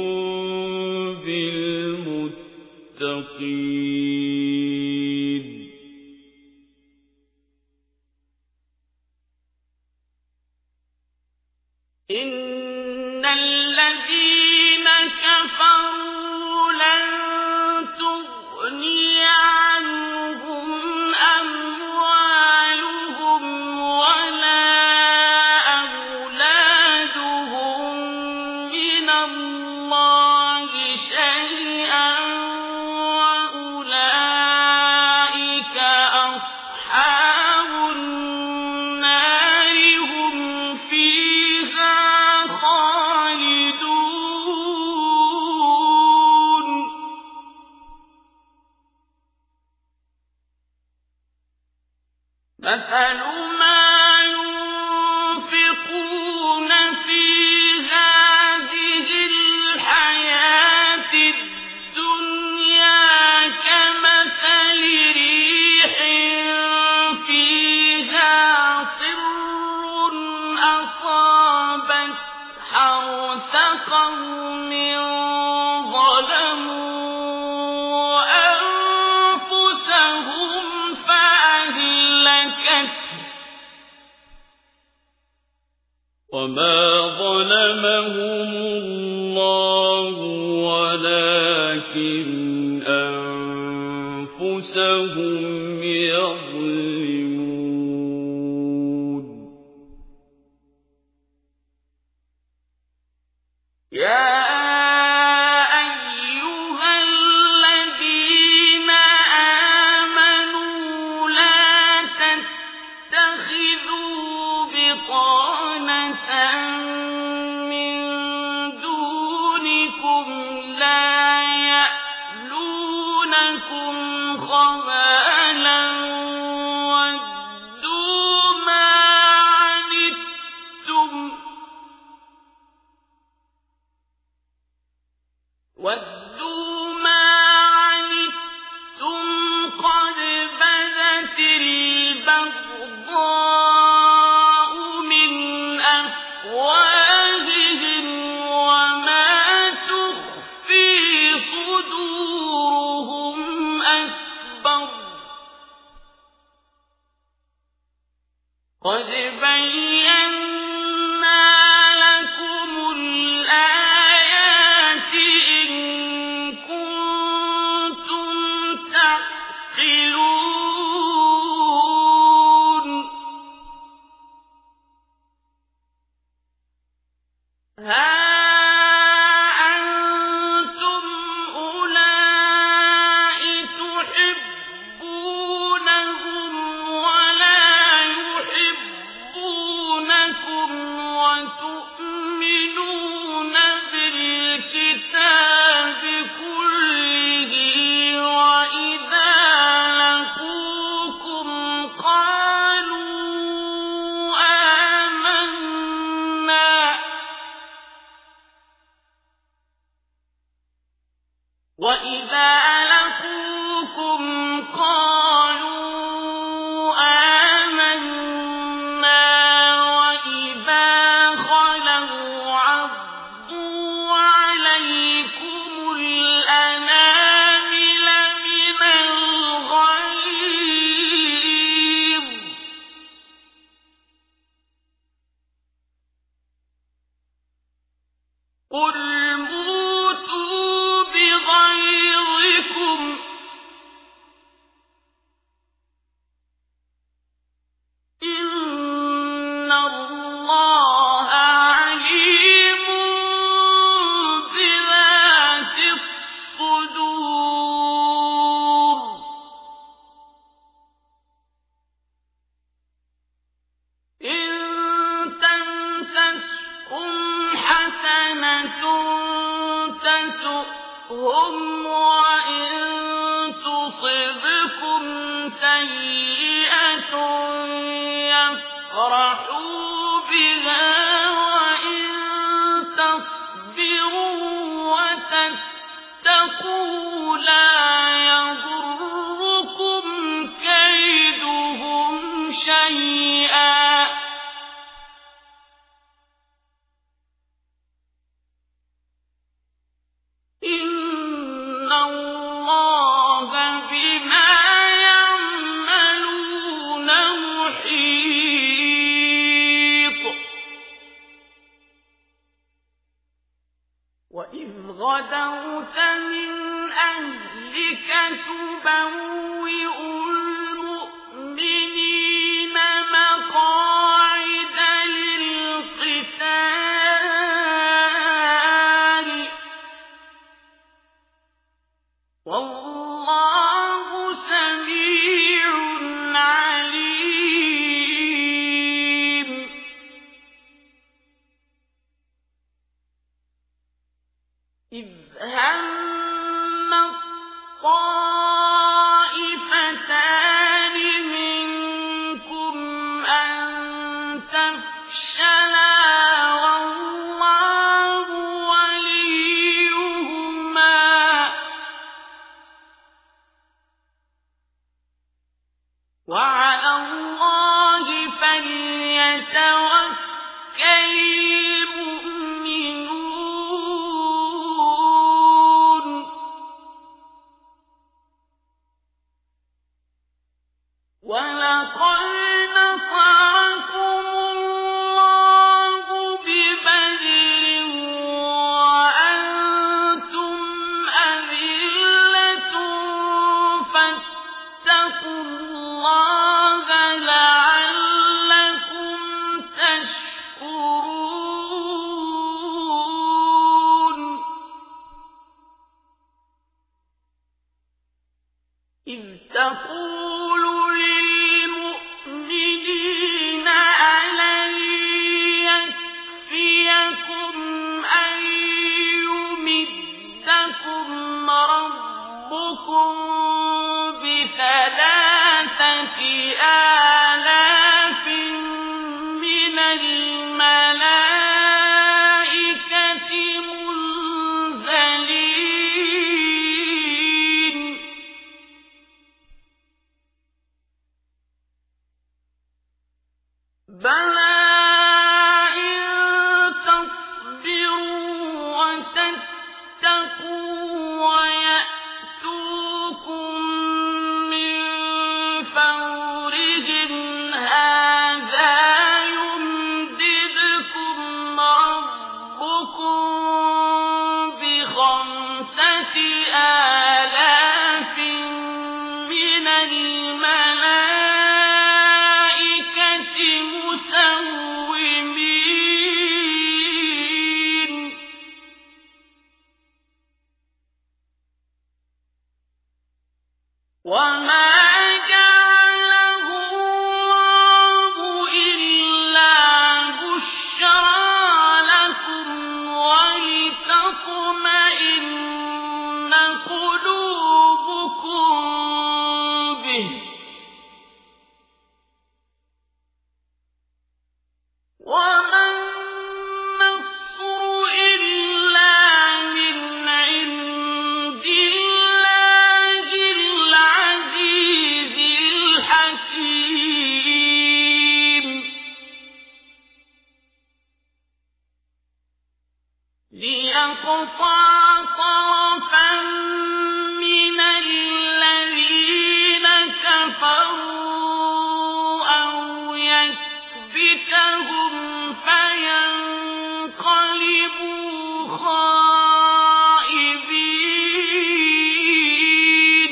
بالمتقين إن الذين كفروا لن تغني عنهم أموالهم ولا أولادهم من الله شيئا وأولئك أصحاب النار هم فيها خالدون مثل ما ينفقون في هذه الحياة الدنيا كمثل ريح فيها صر أصابت حرث قوم ظلموا أنفسهم فأهلكته وما ظلمهم الله ولكن أنفسهم يظلمون يا أيها الذين آمنوا لا تتخذوا بطانة من دونكم لا يألونكم خبالا وَدُّوا مَا عَنِتُّمْ قَدْ بَدَتِ الْبَغْضَاءُ مِنْ أَفْوَاهِهِمْ وَمَا تُخْفِي صُدُورُهُمْ أَكْبَرُ قَدْ بَيَّنَّا لَكُمُ الْآيَاتِ إِن كُنتُمْ تَعْقِلُونَ ها أنتم أولئك تحبونهم ولا يحبونكم وتؤمنون بالكتاب كله وإذا لقوكم قالوا آمنا وإذا خلوا عضوا عليكم الأنامل من الغيظ قل موتوا بغيظكم إن الله عليم بذات الصدور إن تمسسكم حسنة تسؤهم وإن تصبكم سيئة يفرحوا بها وإن تصبروا وتتقوا لا يضركم كيدهم شيئا وإذ غدوت من أهلك تبوئ المؤمنين مقاعد للقتال والله سميع عليم. إذ هم الطائفتان منكم أن تفشلا والله وليهما وعلى الله فليتوكل المؤمنون. ولقد نصركم الله ببدر وأنتم أذلة فاتقوا الله لعلكم تشكرون. إذ تقول للمؤمنين ألن يكفيكم أن يمدكم ربكم ب3,000 آلاف من الملائكة منزلين بلى إن تصبروا وتتقوا ويأتوكم من فورهم هذا يمددكم ربكم ب5,000 من الملائكة مسومين. وما جعله الله إلا بشرى لكم ولتطمئن قلوبكم به وما النصر إلا من عند الله العزيز الحكيم. ليقطع طرفا من الذين كفروا أو يكبتهم فينقلبوا خائبين.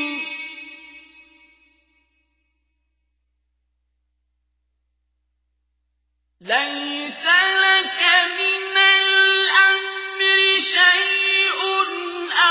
ليس لك من الأمر شيء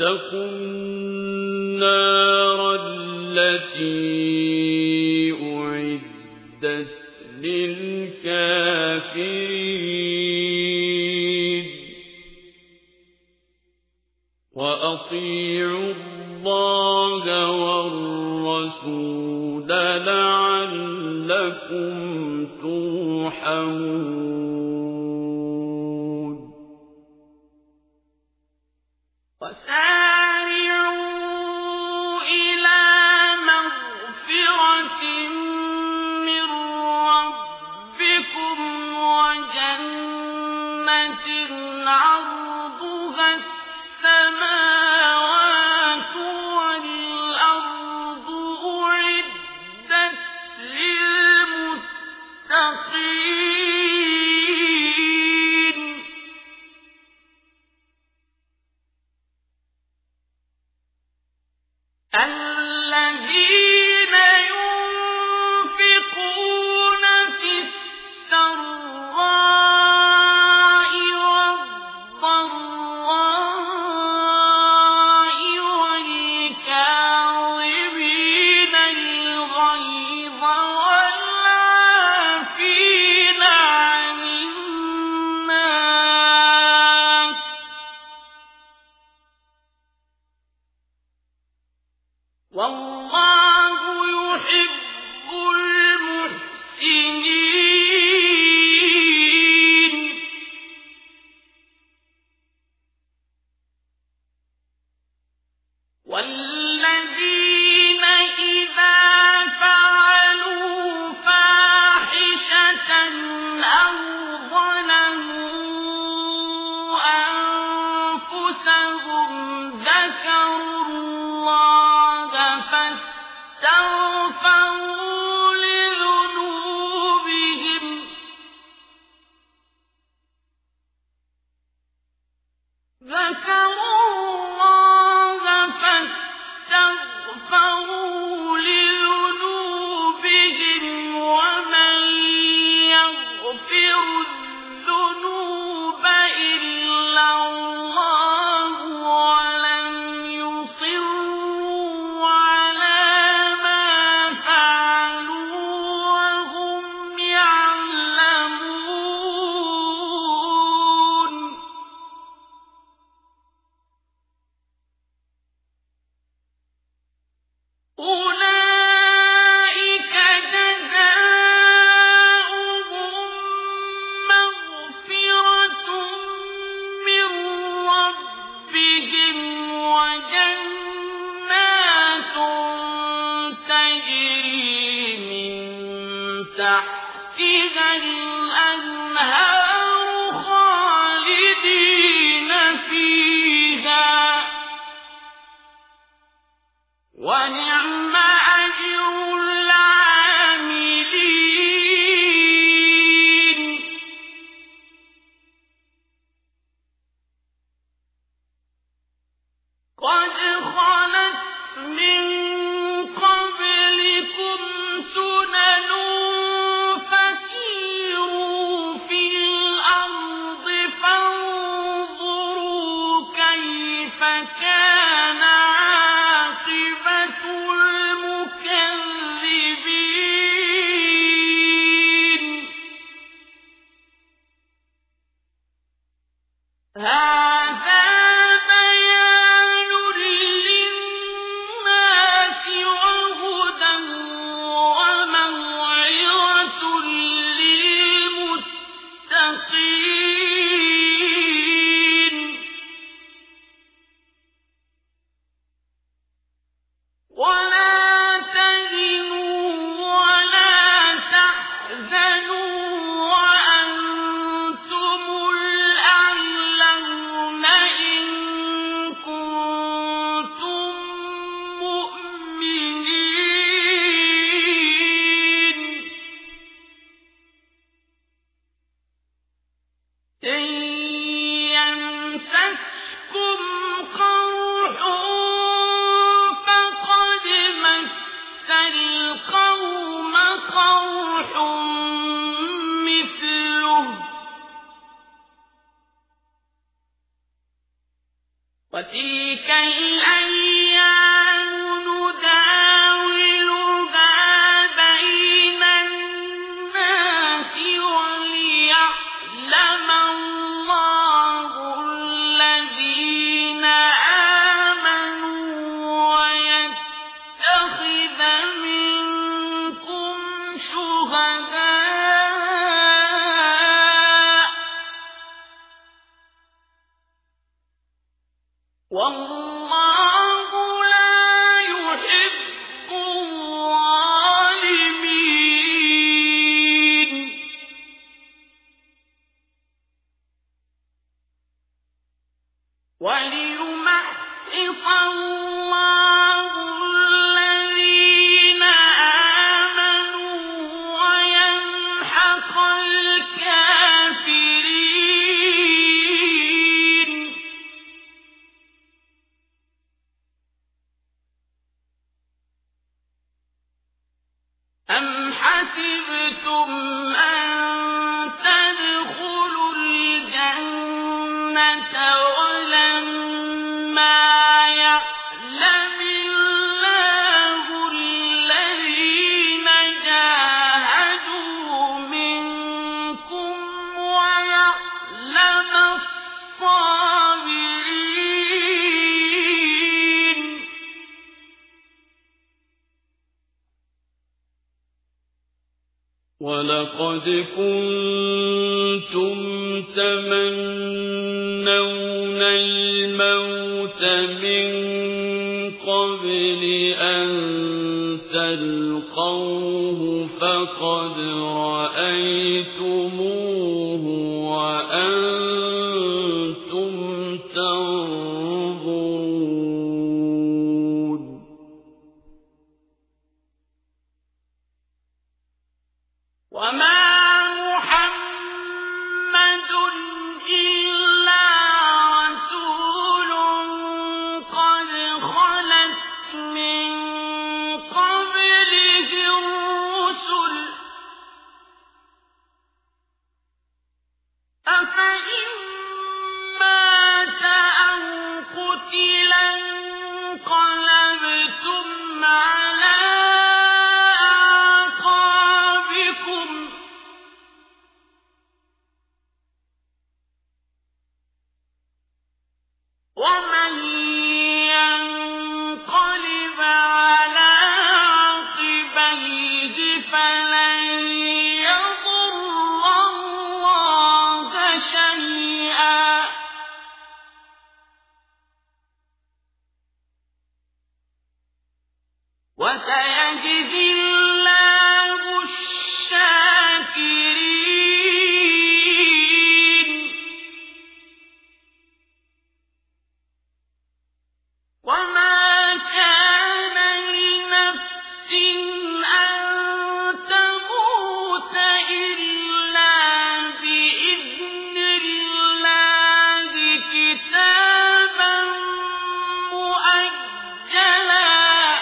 واتقوا النار التي أعدت للكافرين وأطيعوا الله والرسول لعلكم ترحمون وسارعوا إلى مغفرة من ربكم وجنة عرضها السماوات والأرض أعدت للمتقين الذين ينفقون في السراء والضراء والكاظمين الغيظ والعافين عن الناس والله يحب المحسنين والذين إذا فعلوا فاحشة أو ظلموا أنفسهم ذكروا الله فاستغفروا لذنوبهم ومن يغفر الذنوب إلا الله ولم يصروا على ما فعلوا وهم يعلمون أولئك جزاؤهم مغفرة من ربهم وجنات تجري من تحتها الأنهار خالدين فيها ونعم أجر العاملين قد خلت من قبلكم سنن فسيروا في الأرض فانظروا كيف كان عاقبة المكذبين هذا بيان للناس وهدى وموعظة للمتقين ولا تهنوا ولا تحزنوا وأنتم الأعلون إن كنتم مؤمنين إن يمسسكم قرح فقد حَسِبْتُمْ أَن تَدْخُلُوا الْجَنَّةَ وَلَمَّا يَعْلَمِ اللَّهُ الَّذِينَ جَاهَدُوا مِنكُمْ وَيَعْلَمَ الصَّابِرِينَ وَلَقَدْ كُنتُمْ تَمَنَّوْنَ الْمَوْتَ مِن قَبْلِ أَن تَلْقَوْهُ فَقَدْ رَأَيْتُمُوهُ وَأَنتُمْ تَنظُرُونَ وَمَا مُحَمَّدٌ إِلَّا رَسُولٌ قَدْ خَلَتْ مِن قَبْلِهِ الرُّسُلُ ۚ أَفَإِن مَّاتَ أَوْ قُتِلَ انقَلَبْتُمْ عَلَىٰ أَعْقَابِكُمْ ۚ وَمَن يَنقَلِبْ عَلَىٰ عَقِبَيْهِ فَلَن يَضُرَّ اللَّهَ شَيْئًا ۗ وَسَيَجْزِي اللَّهُ الشَّاكِرِينَ وَمَا كَانَ لِنَفْسٍ أَن تَمُوتَ إِلَّا بِإِذْنِ اللَّهِ كِتَابًا مُّؤَجَّلًا ۗ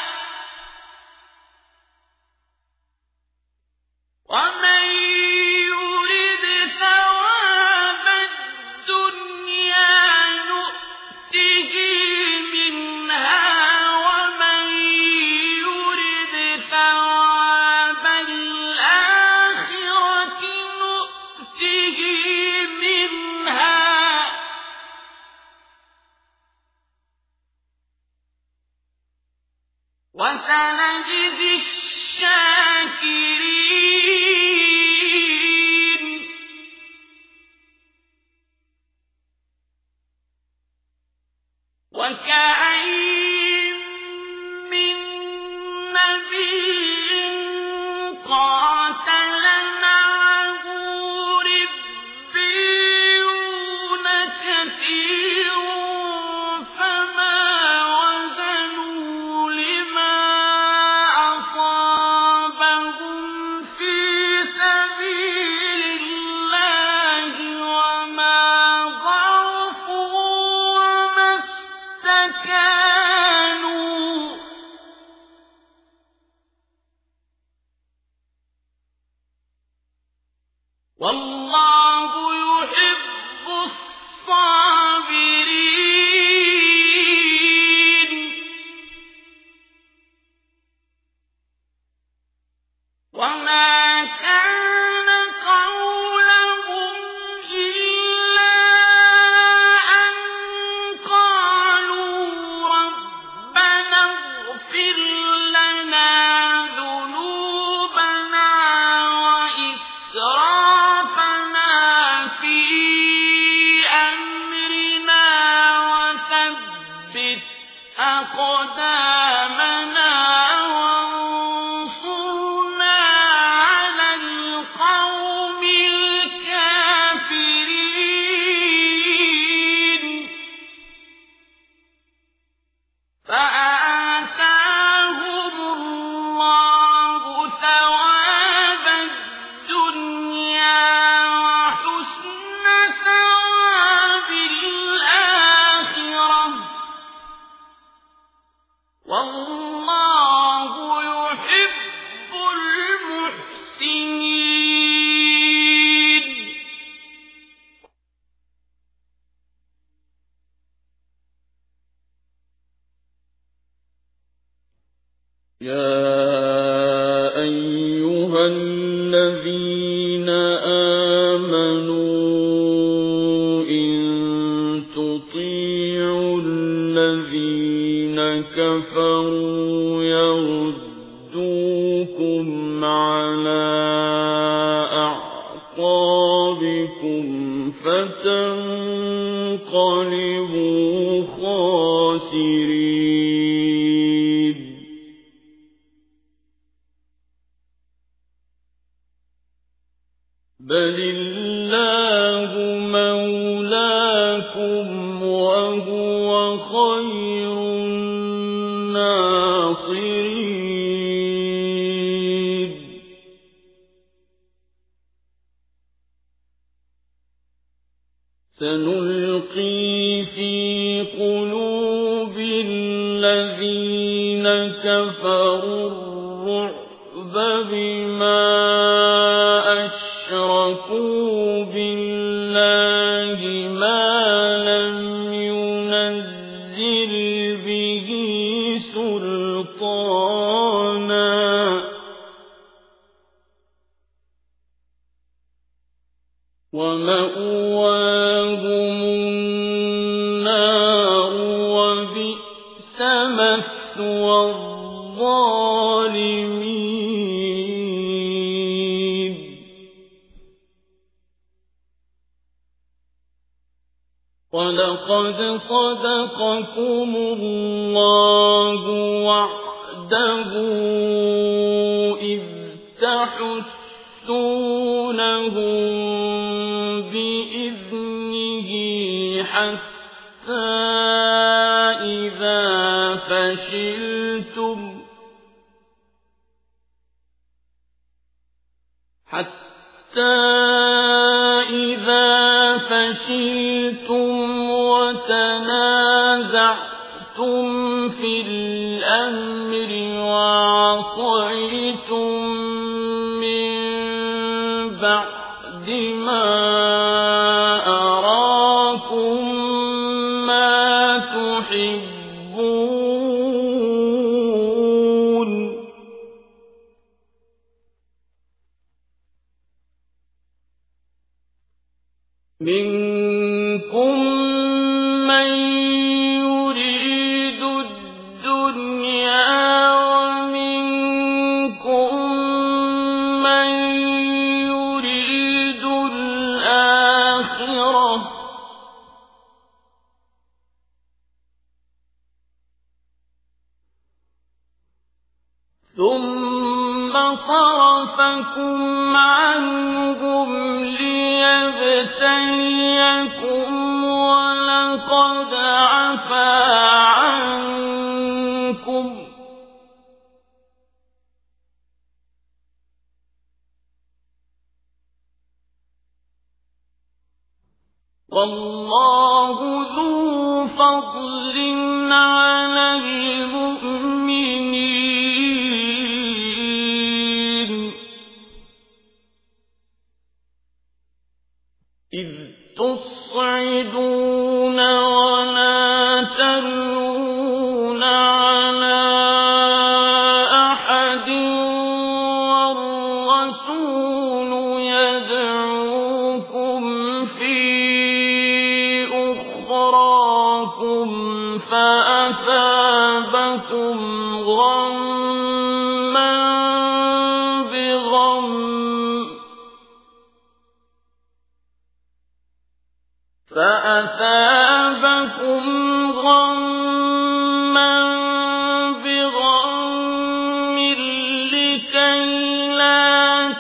وَمَن يُرِدْ ثَوَابَ الدُّنْيَا نُؤْتِهِ مِنْهَا وَمَن يُرِدْ ثَوَابَ الْآخِرَةِ نُؤْتِهِ مِنْهَا ۚ وَسَنَجْزِي الشَّاكِرِينَ وَكَأَيِّن مِّن نَّبِيٍّ قَاتَلَ مَعَهُ رِبِّيُّونَ كَثِيرٌ فَمَا وَهَنُوا لِمَا أَصَابَهُمْ فِي سَبِيلِ اللَّهِ وَمَا ضَعُفُوا وَمَا اسْتَكَانُوا ۗ وَاللَّهُ يُحِبُّ الصَّابِرِينَ وَمَا كَانَ قَوْلَهُمْ إِلَّا أَن قَالُوا رَبَّنَا اغْفِرْ لَنَا ذُنُوبَنَا وَإِسْرَافَنَا فِي أَمْرِنَا وَثَبِّتْ أَقْدَامَنَا وَانصُرْنَا عَلَى الْقَوْمِ الْكَافِرِينَ فَآتَاهُمُ اللَّهُ ثَوَابَ الدُّنْيَا وَحُسْنَ ثَوَابِ الْآخِرَةِ ۗ وَاللَّهُ يُحِبُّ الْمُحْسِنِينَ يا أيها الذين آمنوا إن تطيعوا الذين كفروا يردوكم على أعقابكم فتنقلبوا خاسرين بل الله مولاكم وهو خير الناصرين سنلقي في قلوب الذين كفروا الرعب بما أشركوا بالله ما لم ينزل به سلطانا ومأواهم النار وبئس مثوى الظالمين ولقد صدقكم الله وعده إذ تحسونهم بإذنه حتى إذا فشلتم وتنازعتم في الأمر وعصيتم من بعد ما أراكم ما تحبون منكم من يريد الدنيا ومنكم من يريد الآخرة ثم صرفكم عنهم ليبتليكم ولقد عفا عنكم والله ذو فضل على المؤمنين إذ تصعدون ولا تلوون على أحد والرسول يدعوكم في أخراكم فأثابكم غما بغم لكي لا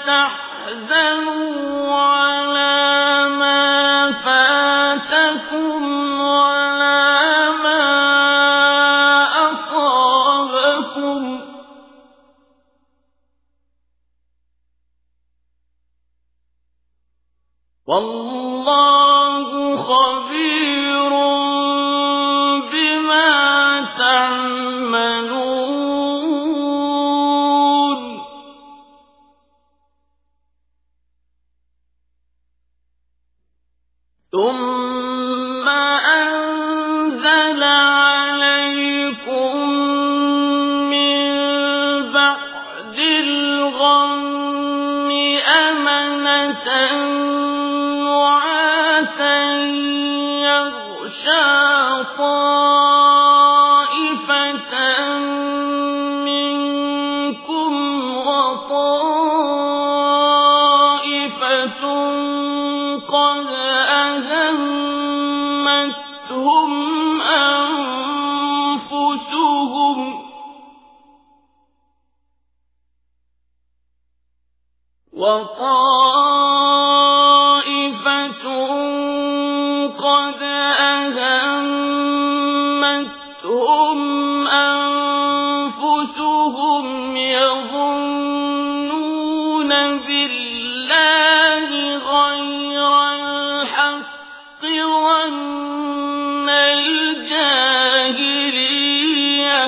تحزنوا على ما فاتكم ولا ما أصابكم والله خبير بما تعملون ثم أنزل عليكم من نُعَاسًا يَغْشَىٰ طَائِفَةً مِّنكُمْ وَطَائِفَةٌ قَدْ أَهَمَّتْهُمْ أَنفُسُهُمْ يَظُنُّونَ بِاللَّهِ غَيْرَ الْحَقِّ ظَنَّ الْجَاهِلِيَّةِ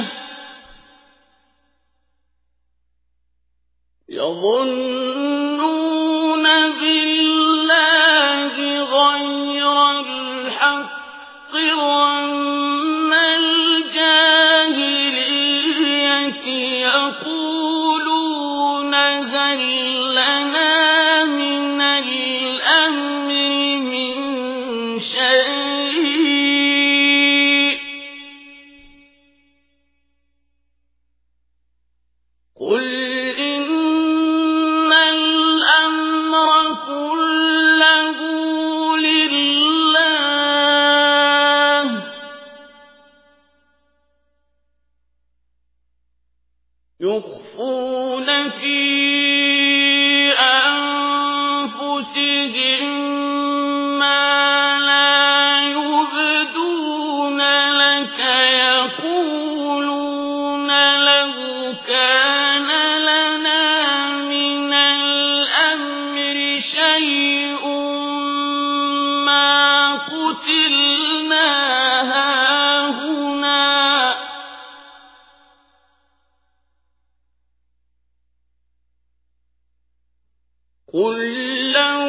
يَقُولُونَ هَل لَّنَا مِنَ الْأَمْرِ مِن شَيْءٍ قُلْ إِنَّ الْأَمْرَ كُلَّهُ لِلَّهِ يُخْفُونَ فِي أَنفُسِهِم مَّا لَا يُبْدُونَ لَكَ يَقُولُونَ لَوْ كَانَ لَنَا مِنَ الْأَمْرِ شَيْءٌ مَّا قُتِلْنَا هَاهُنَا قُل لَّوْ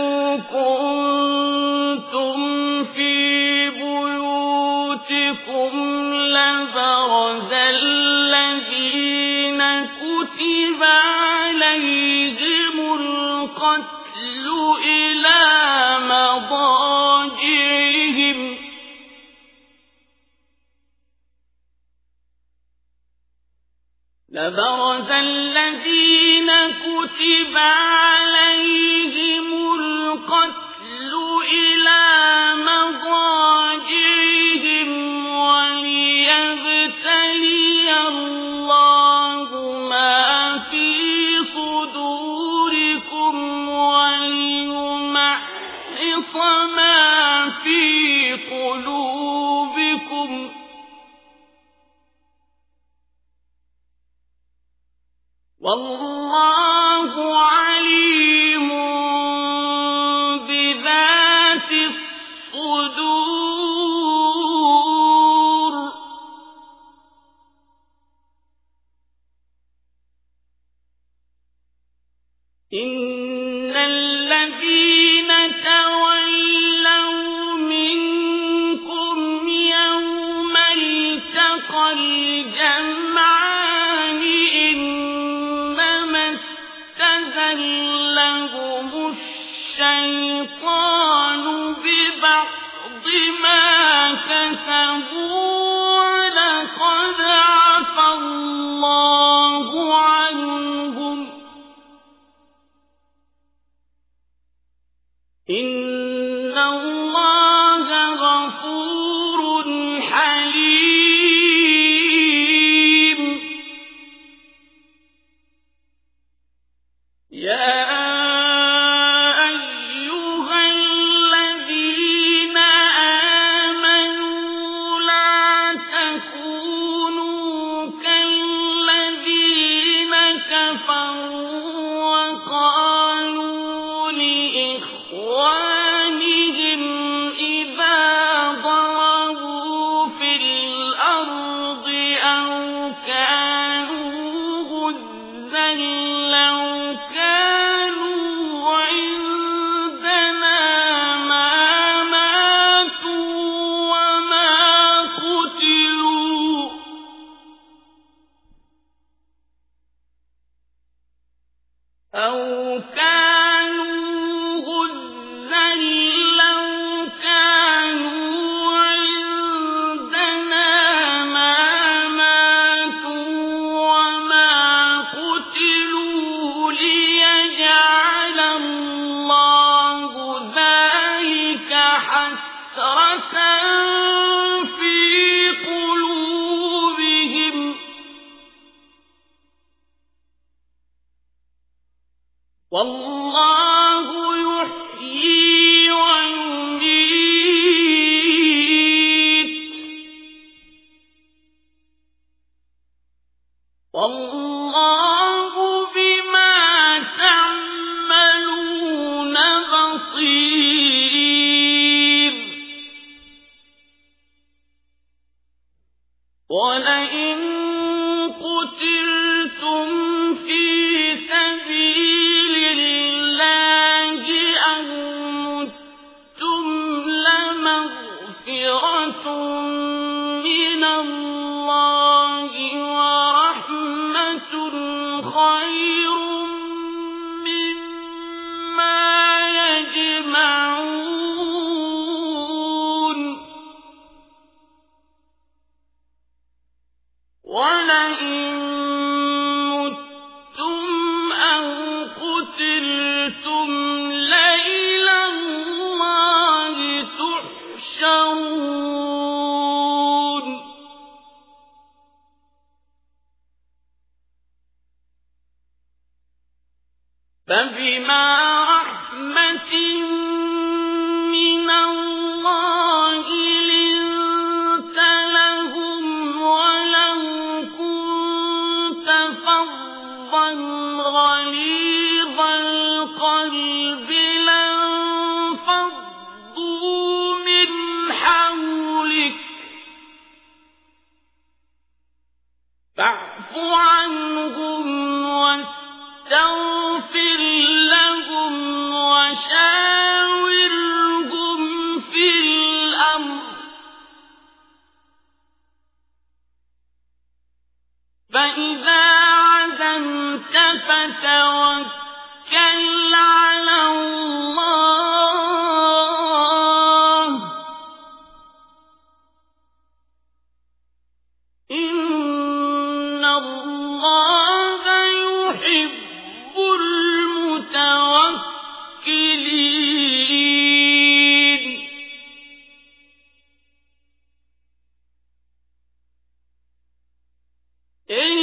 كُنتُمْ فِي بُيُوتِكُمْ لَبَرَزَ الَّذِينَ كُتِبَ عَلَيْهِمُ الْقَتْلُ إِلَىٰ مَضَاجِعِهِمْ وَلِيَبْتَلِيَ اللَّهُ مَا فِي صُدُورِكُمْ وَلِيُمَحِّصَ مَا فِي قُلُوبِكُمْ وَاللَّهُ عَلِيمٌ بِذَاتِ الصُّدُورِ إِنَّ الَّذِينَ تَوَلَّوْا مِنكُمْ يَوْمَ الْتَقَى الْجَمْعَانِ إِنَّمَا اسْتَزَلَّهُمُ الشَّيْطَانُ بِبَعْضِ مَا كَسَبُوا وَلَقَدْ عَفَا اللَّهُ عَنْهُمْ إِنَّ اللَّهَ غَفُورٌ حَلِيمٌ يَا أَيُّهَا الَّذِينَ آمَنُوا لَا تَكُونُوا كَالَّذِينَ كَفَرُوا وَقَالُوا لِإِخْوَانِهِمْ إِذَا ضَرَبُوا فِي الْأَرْضِ أَوْ كَانُوا غُزًّى لَّوْ كَانُوا عِندَنَا مَا مَاتُوا وَمَا قُتِلُوا أَوْ كَانُوا والله يحيي ويميت والله بما تعملون بصير ولئن قتلتم في سبيل الله أو متم لمغفرة من الله ورحمة خير مما يجمعون ولئن متم أو قتلتم لإلى الله تحشرون فبما رحمة من الله لنت لهم ولو كنت فظا غليظ القلب لانفضوا من حولك فاعف عنهم واستغفر لهم وشاورهم في الأمر فإذا عزمت فتوكل على الله إن الله يحب المتوكلين إن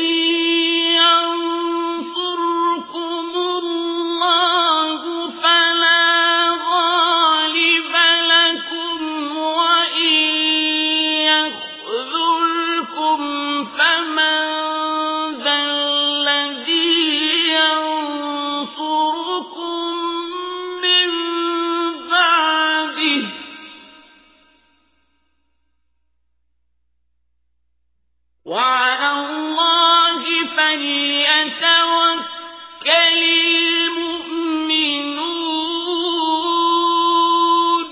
ينصركم الله فلا غالب لكم وإن يخذلكم فمن ذا الذي ينصركم من بعده وعلى الله فليتوكل المؤمنون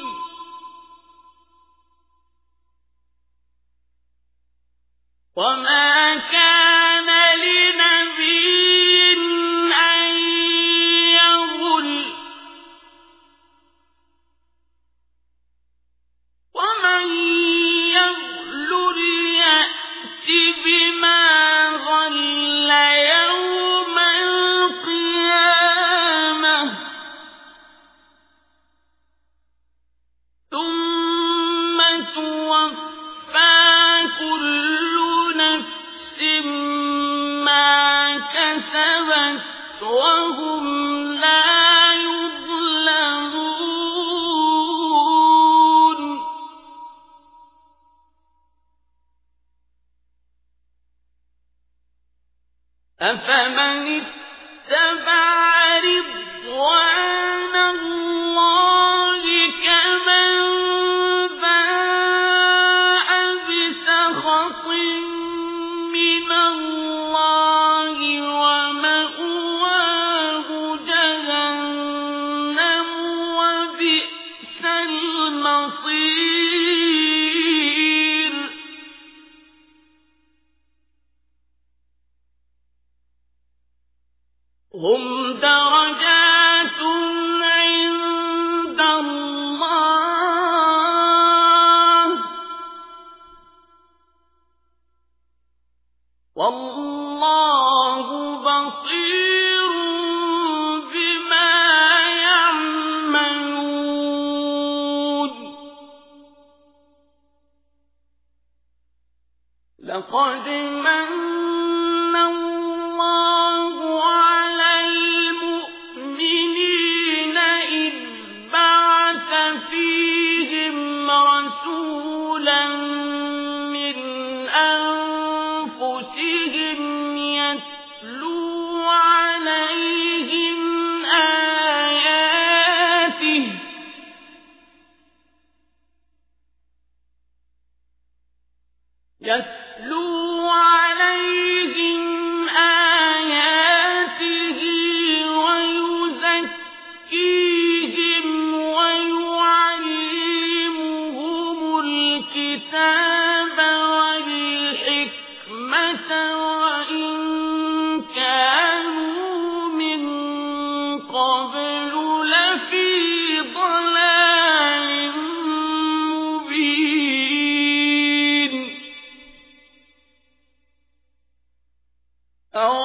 وما كان لنبي أن يغل ومن يغل يأت بما غل يوم القيامة ثم توفى كل نفس ما كسبت وهم لا يظلمون أفمن اتبع رضوان الله كمن باء بسخط من الله ومأواه جهنم وبئس المصير هم درجات عند الله والله بصير بما يعملون لقد من الله على المؤمنين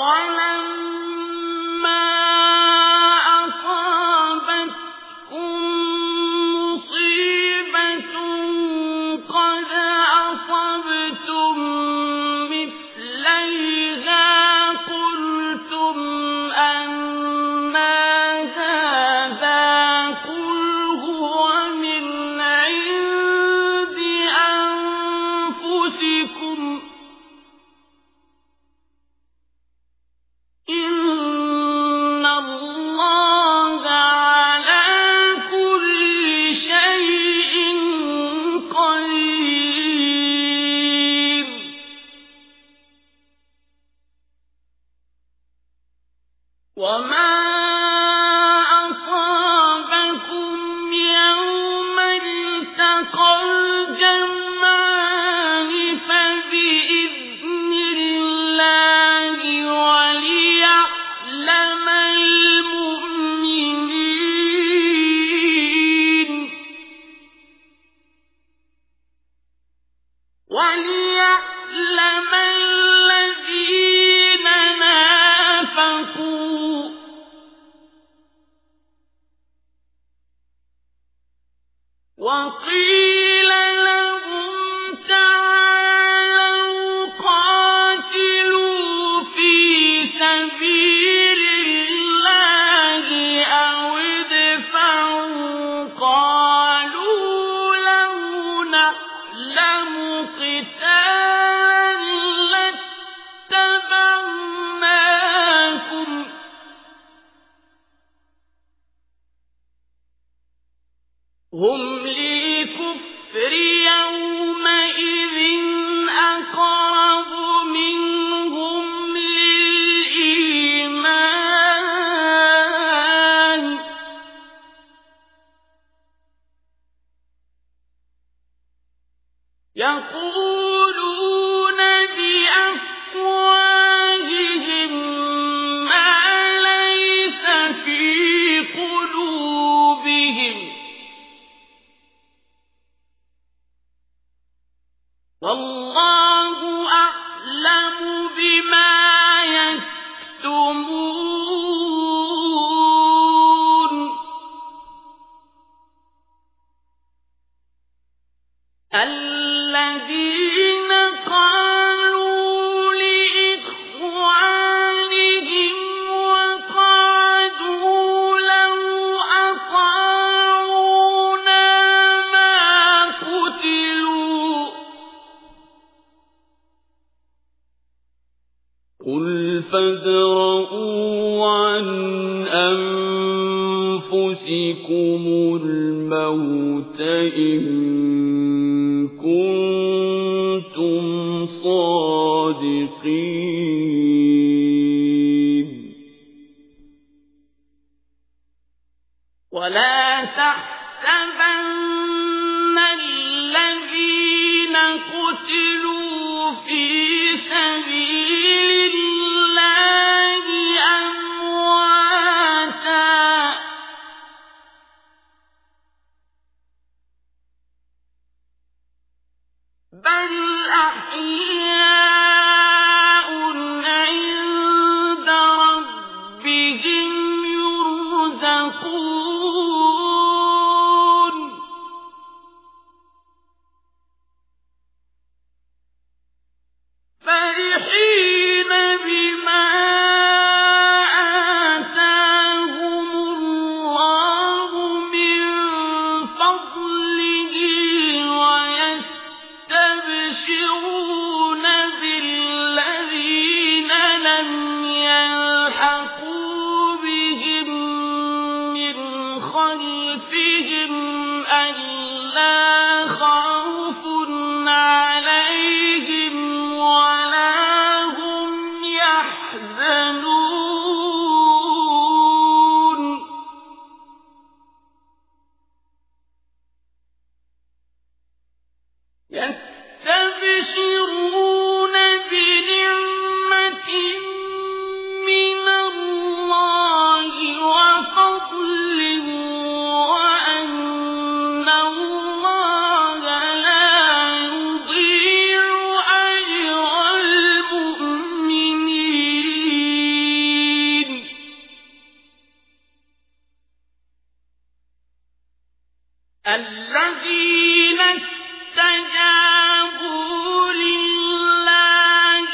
وقيل لهم تعالوا قاتلوا في سبيل الله أو ادفعوا قالوا لو نعلم قتالا لاتبعناكم هم للكفر يومئذ أقرب منهم للإيمان يقولون بأفواههم ما ليس في قلوبهم والله أعلم بما يكتمون الذين قالوا لإخوانهم وقعدوا لو أطاعونا ما قتلوا قل فادرءوا عن أنفسكم الموت إن كنتم صادقين ولا تحسبن الذين قتلوا في سبيل الله أمواتا بل أحياء عند ربهم يرزقون فرحين بما آتاهم الله من فضله ويستبشرون بالذين لم يلحقوا بهم من خلفهم ألا خوف عليهم ولا هم يحزنون يستبشرون بنعمة من الله وفضل وأن الله لا يضيع أجر المؤمنين الذين استجابوا لله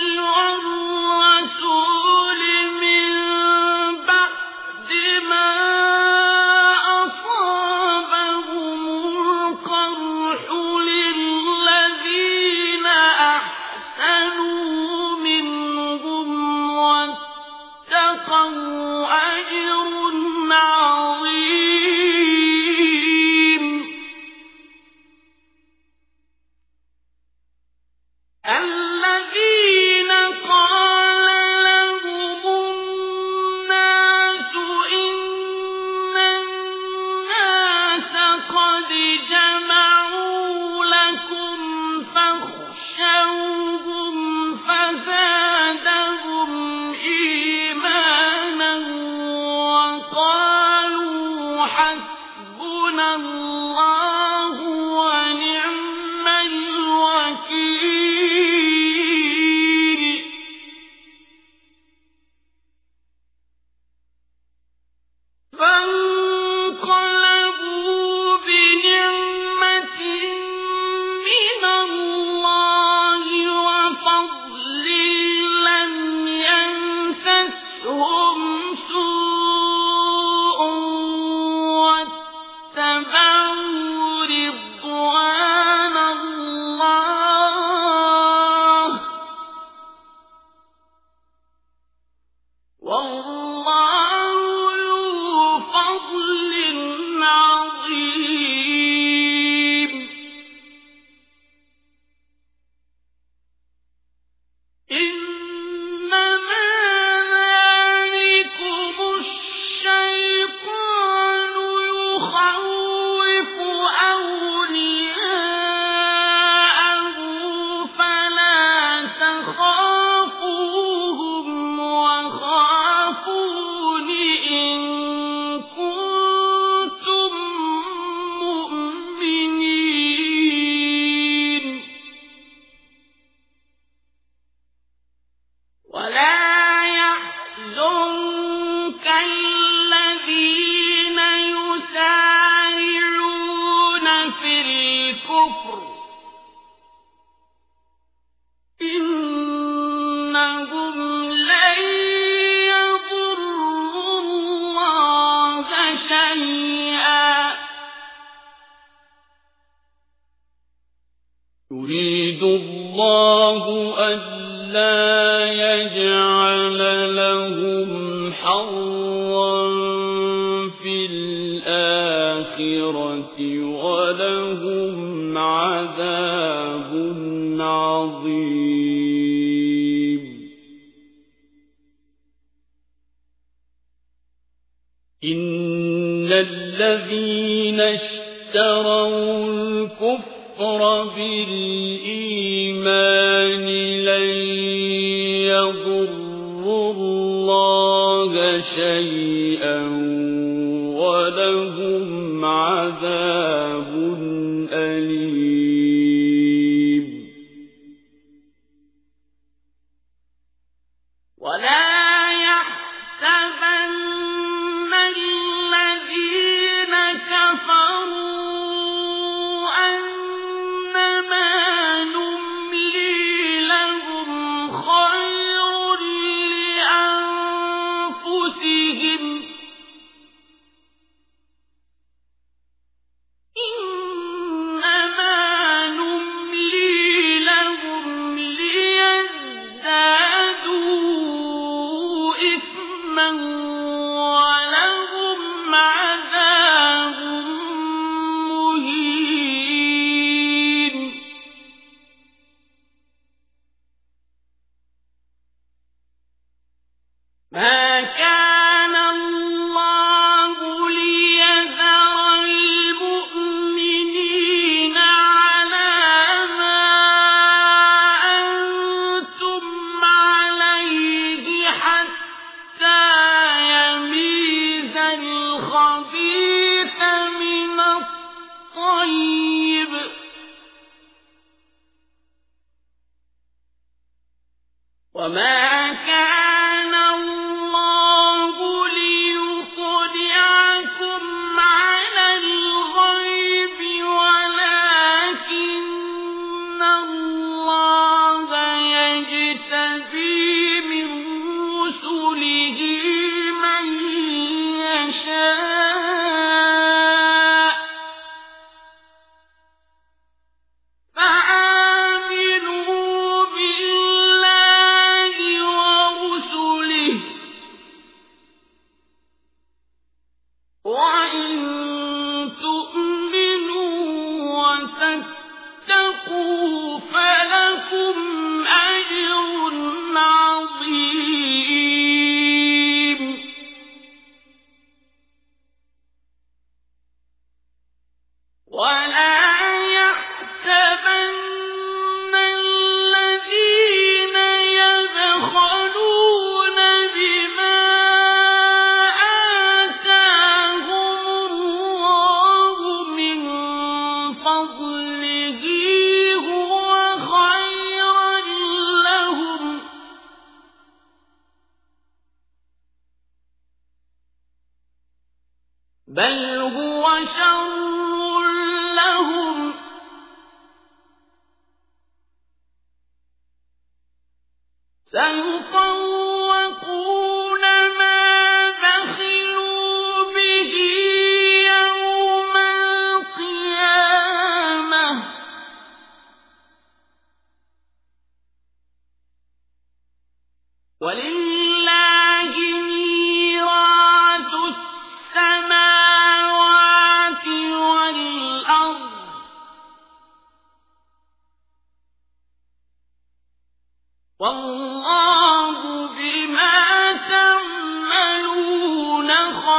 والرسول من بعد ما أصابهم القرح للذين أحسنوا منهم واتقوا أجر عظيم. الذين قال لهم الناس إن الناس قد جمعوا لكم فاخشوهم فزادهم إيمانا وقالوا حسبنا الله ونعم الوكيل. فانقلبوا بنعمة من الله وفضل لم يمسسهم سوء واتبعوا رضوان الله والله ذو فضل عظيم. إنما ذلكم الشيطان يخوف أولياءه فلا تخافوهم وخافون إن كنتم مؤمنين. ولا يحزنك الذين يسارعون في الكفر إنهم لن يضروا الله شيئا يريد الله ألا يجعل لهم حظا في الآخرة ولهم عذاب عظيم. إن الذين اشتروا الكفر بالإيمان لن يضروا الله شيئا ولهم عذاب أليم. ولا يحسبن الذين كفروا أنما نملي لهم خير لأنفسهم إنما نملي لهم ليزدادوا إثما ولهم عذاب مهين. ما كان الله ليذر المؤمنين على ما أنتم عليه حتى يميز الخبيث من الطيب وما كان الله بل هو شر لهم سيطوقون ما بخلوا به يوم القيامة ولله ميراث السماوات والأرض والله بما تعملون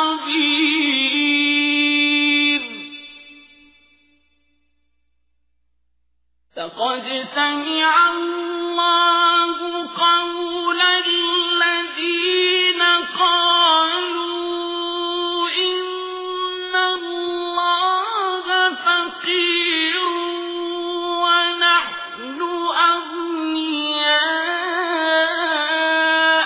خبير لقد سمع الله قول الذين قالوا إن الله فقير ونحن أغنياء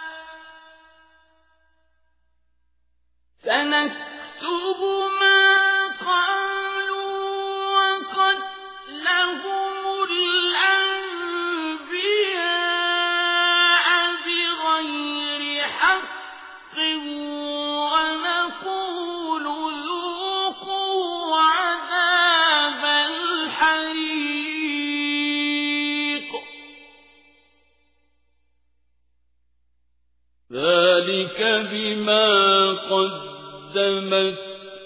سنكتب ما قالوا وقتلهم الأنبياء بغير حق ونقول ذوقوا عذاب الحريق ذلك بما قدمت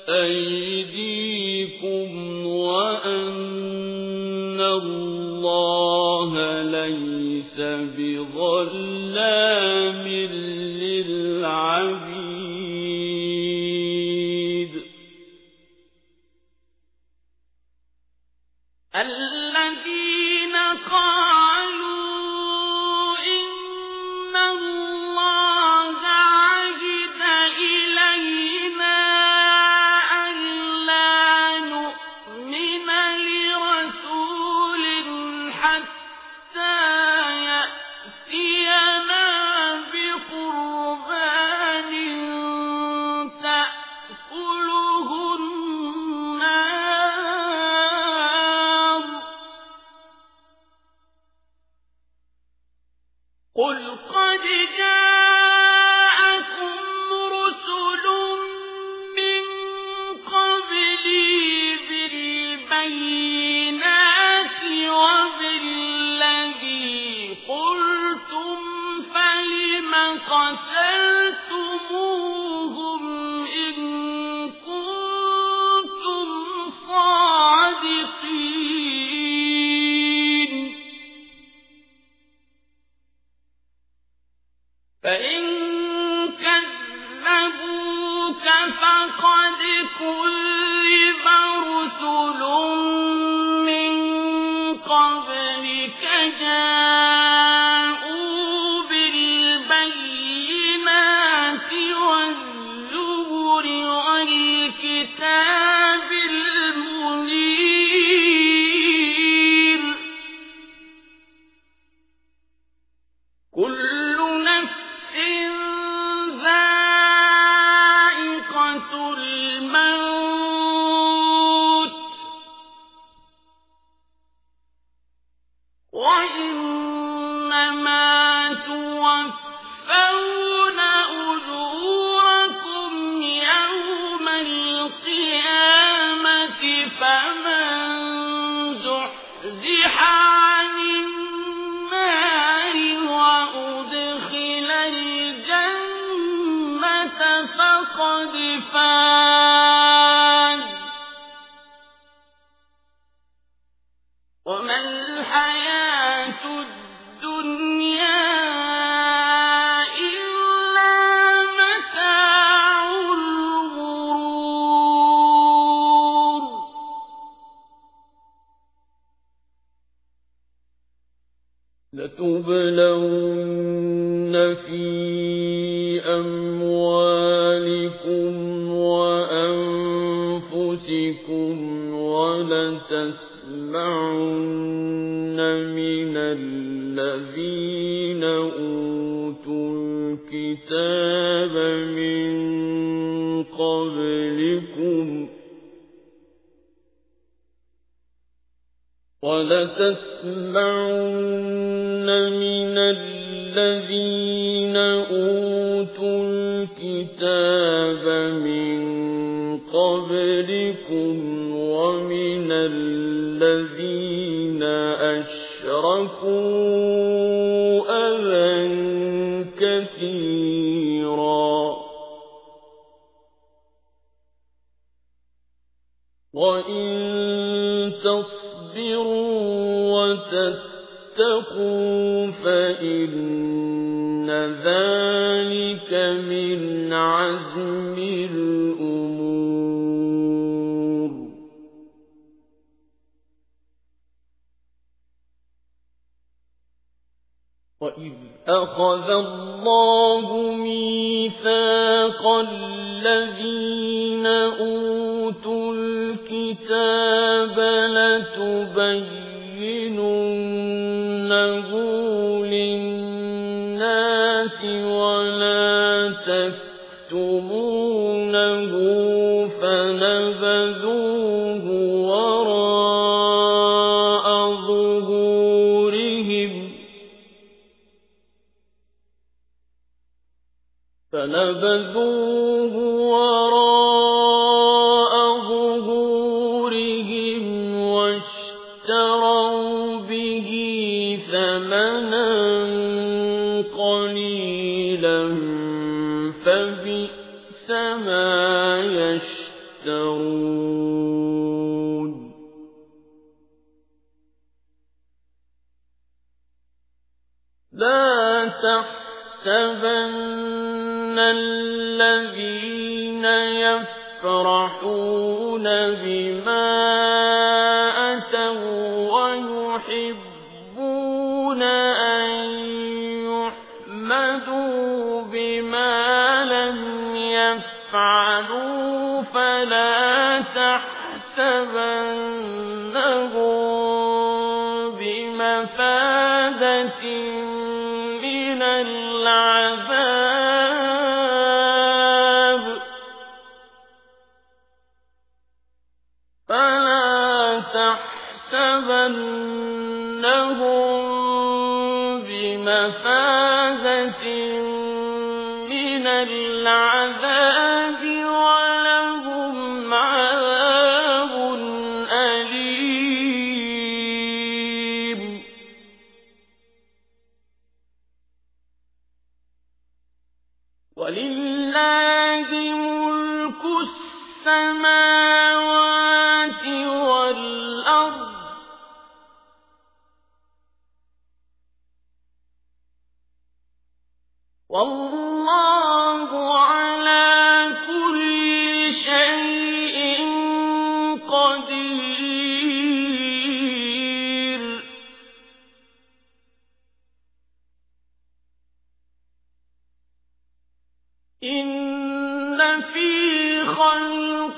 أيديكم وأن الله ليس بظلام للعبيد الذين قالوا إن الله عهد إلينا ألا نؤمن لرسول حتى يأتينا بقربان تأكله النار قل قد جاءكم رسل من قبلي بالبينات وبالذي قلتم فلم قتلتموهم إن كنتم صادقين فإن كذبوك فقد كذب رسل من قبلك جاءوا بالبينات والزبر والكتاب المنير كل نفس ذائقة الموت وإنما توفون أجوركم يوم القيامة فمن زحزح عن النار وأدخل الجنة فقد فاز وما الحياة الدنيا إلا متاع الغرور لتبلون في أموالكم وأنفسكم ولتسمعن من الذين أوتوا الكتاب من قبلكم ولتسمعن من الذين أوتوا الكتاب من قبلكم ومن الذين أشركوا أذى كثيرا وإن تصبروا وتتقوا فإن ذلك من عزم الأمور وإذ أخذ الله ميثاق الذين أوتوا الكتاب لتبيننه للناس ولا تكتمونه فنبذوه وراء ظهورهم واشتروا به ثمنا قليلا فبئس ما يشترون لا تحسبن الذين يفرحون بما أتوا ويحبون أن يحمدوا بما لم يفعلوا فلا تحسبنهم بمفازة من العذاب فلا تحسبنهم بمفازة من العذاب ولهم عذاب أليم ولله ملك السماوات والأرض والله على كل شيء قدير إن في خلق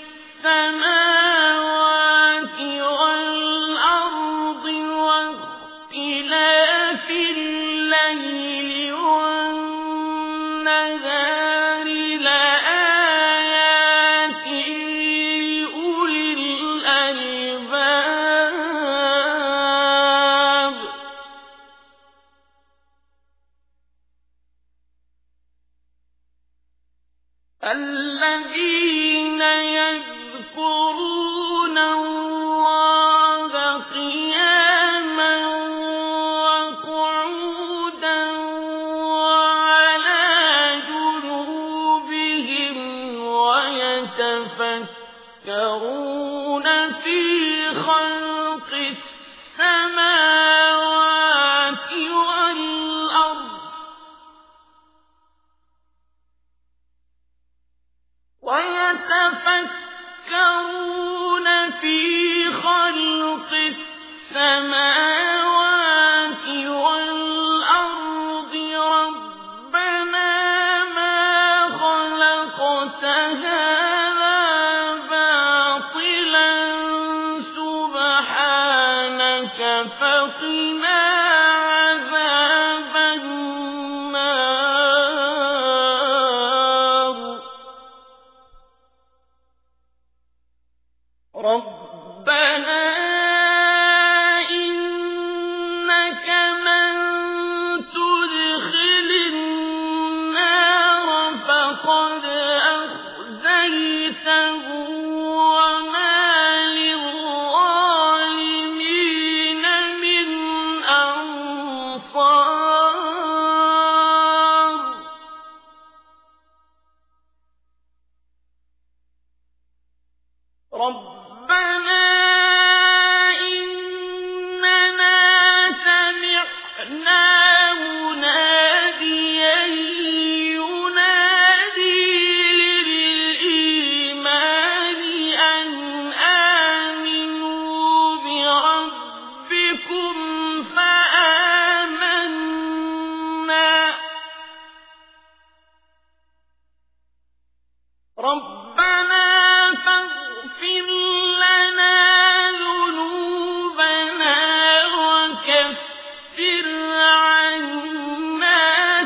السماوات والأرض واختلاف الليل والنهار لآيات لأولي الألباب الذين يذكرون الله قياما وقعودا وعلى جنوبهم ويتفكرون في خلق السماوات والأرض ويتفكرون في خلق السماوات والأرض ربنا ما خلقت هذا باطلا سبحانك فقنا عذاب النار. فقد أخزيته وما للظالمين من أنصار ربنا إننا سمعنا مناديا ينادي للإيمان أن آمنوا بربكم فآمنا ربنا فاغفر لنا ذنوبنا وكفر عنا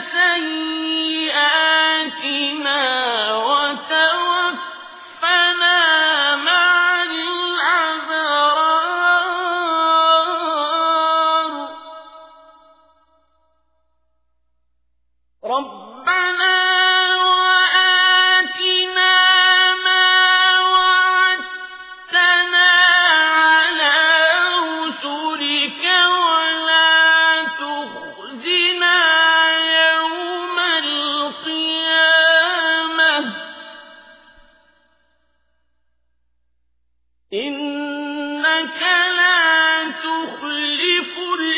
سيئاتنا وتوفنا مع الأبرار ربنا إنك لا تخلف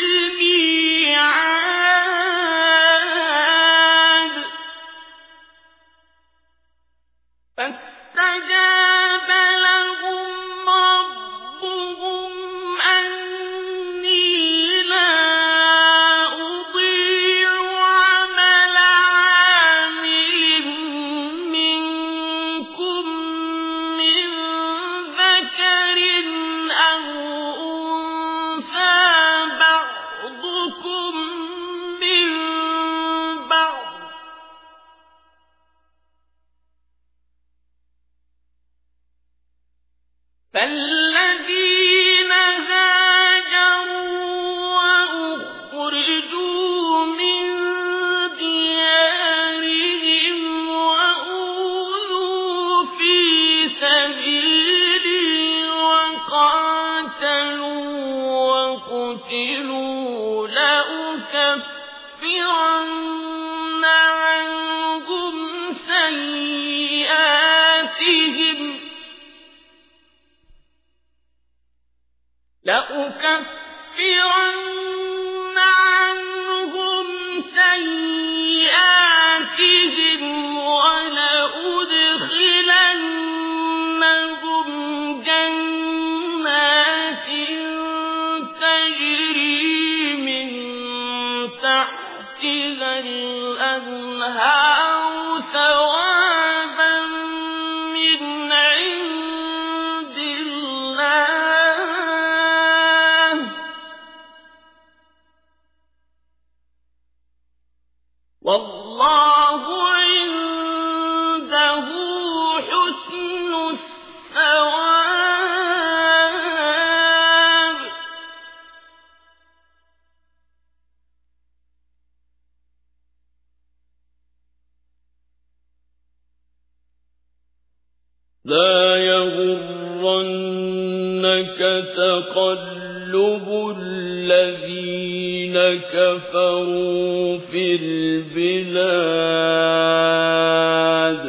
الميعاد فاستجاب لهم ربهم أني لا أضيع عمل عامل منكم من ذكر أو أنثى بعضكم من بعض فالذين هاجروا وأخرجوا من ديارهم وأوذوا في سبيلي وقاتلوا وقتلوا لأكفرن عنهم سيئاتهم ولأدخلنهم جنات تجري من تحتها الأنهار ثوابا من عند الله والله عنده حسن الثواب لا يغرنك تقلب الذين كفروا في البلاد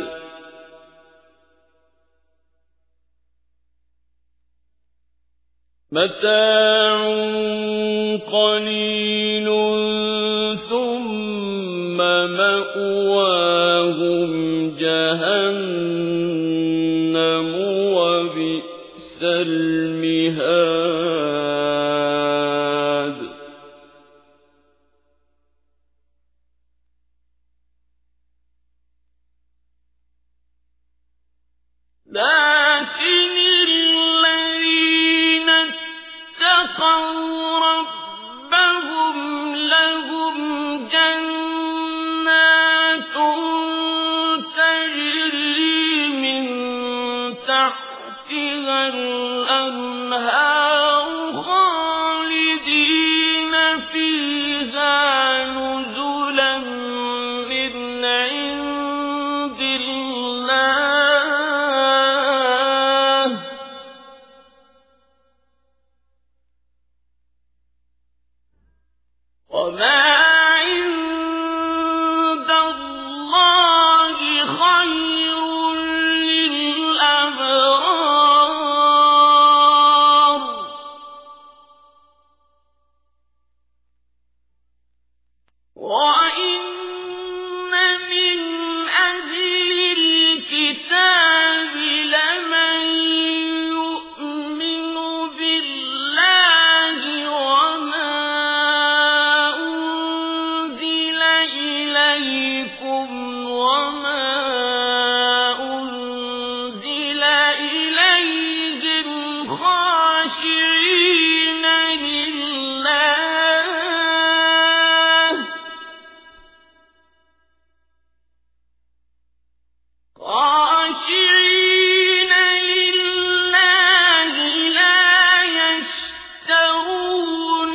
متاع قليل ثم مأواهم جهنم وبئس المهاد لكن الذين اتقوا ربهم لهم جنات خاشعين لله لا يشترون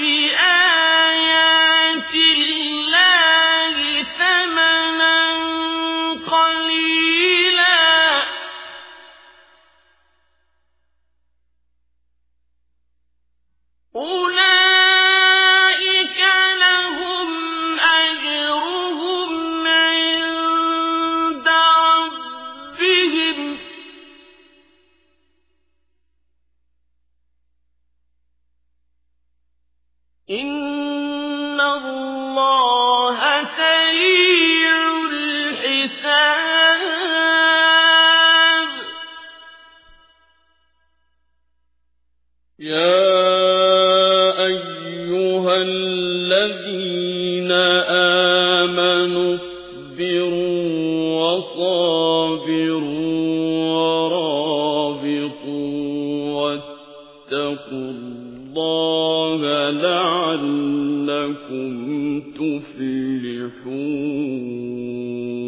بآيات الله ثمنا قليلا أولئك لهم أجرهم عند ربهم إن الله سريع الحساب يا أيها الذين آمنوا اصبروا وصابروا ورابطوا واتقوا الله لعلكم تفلحون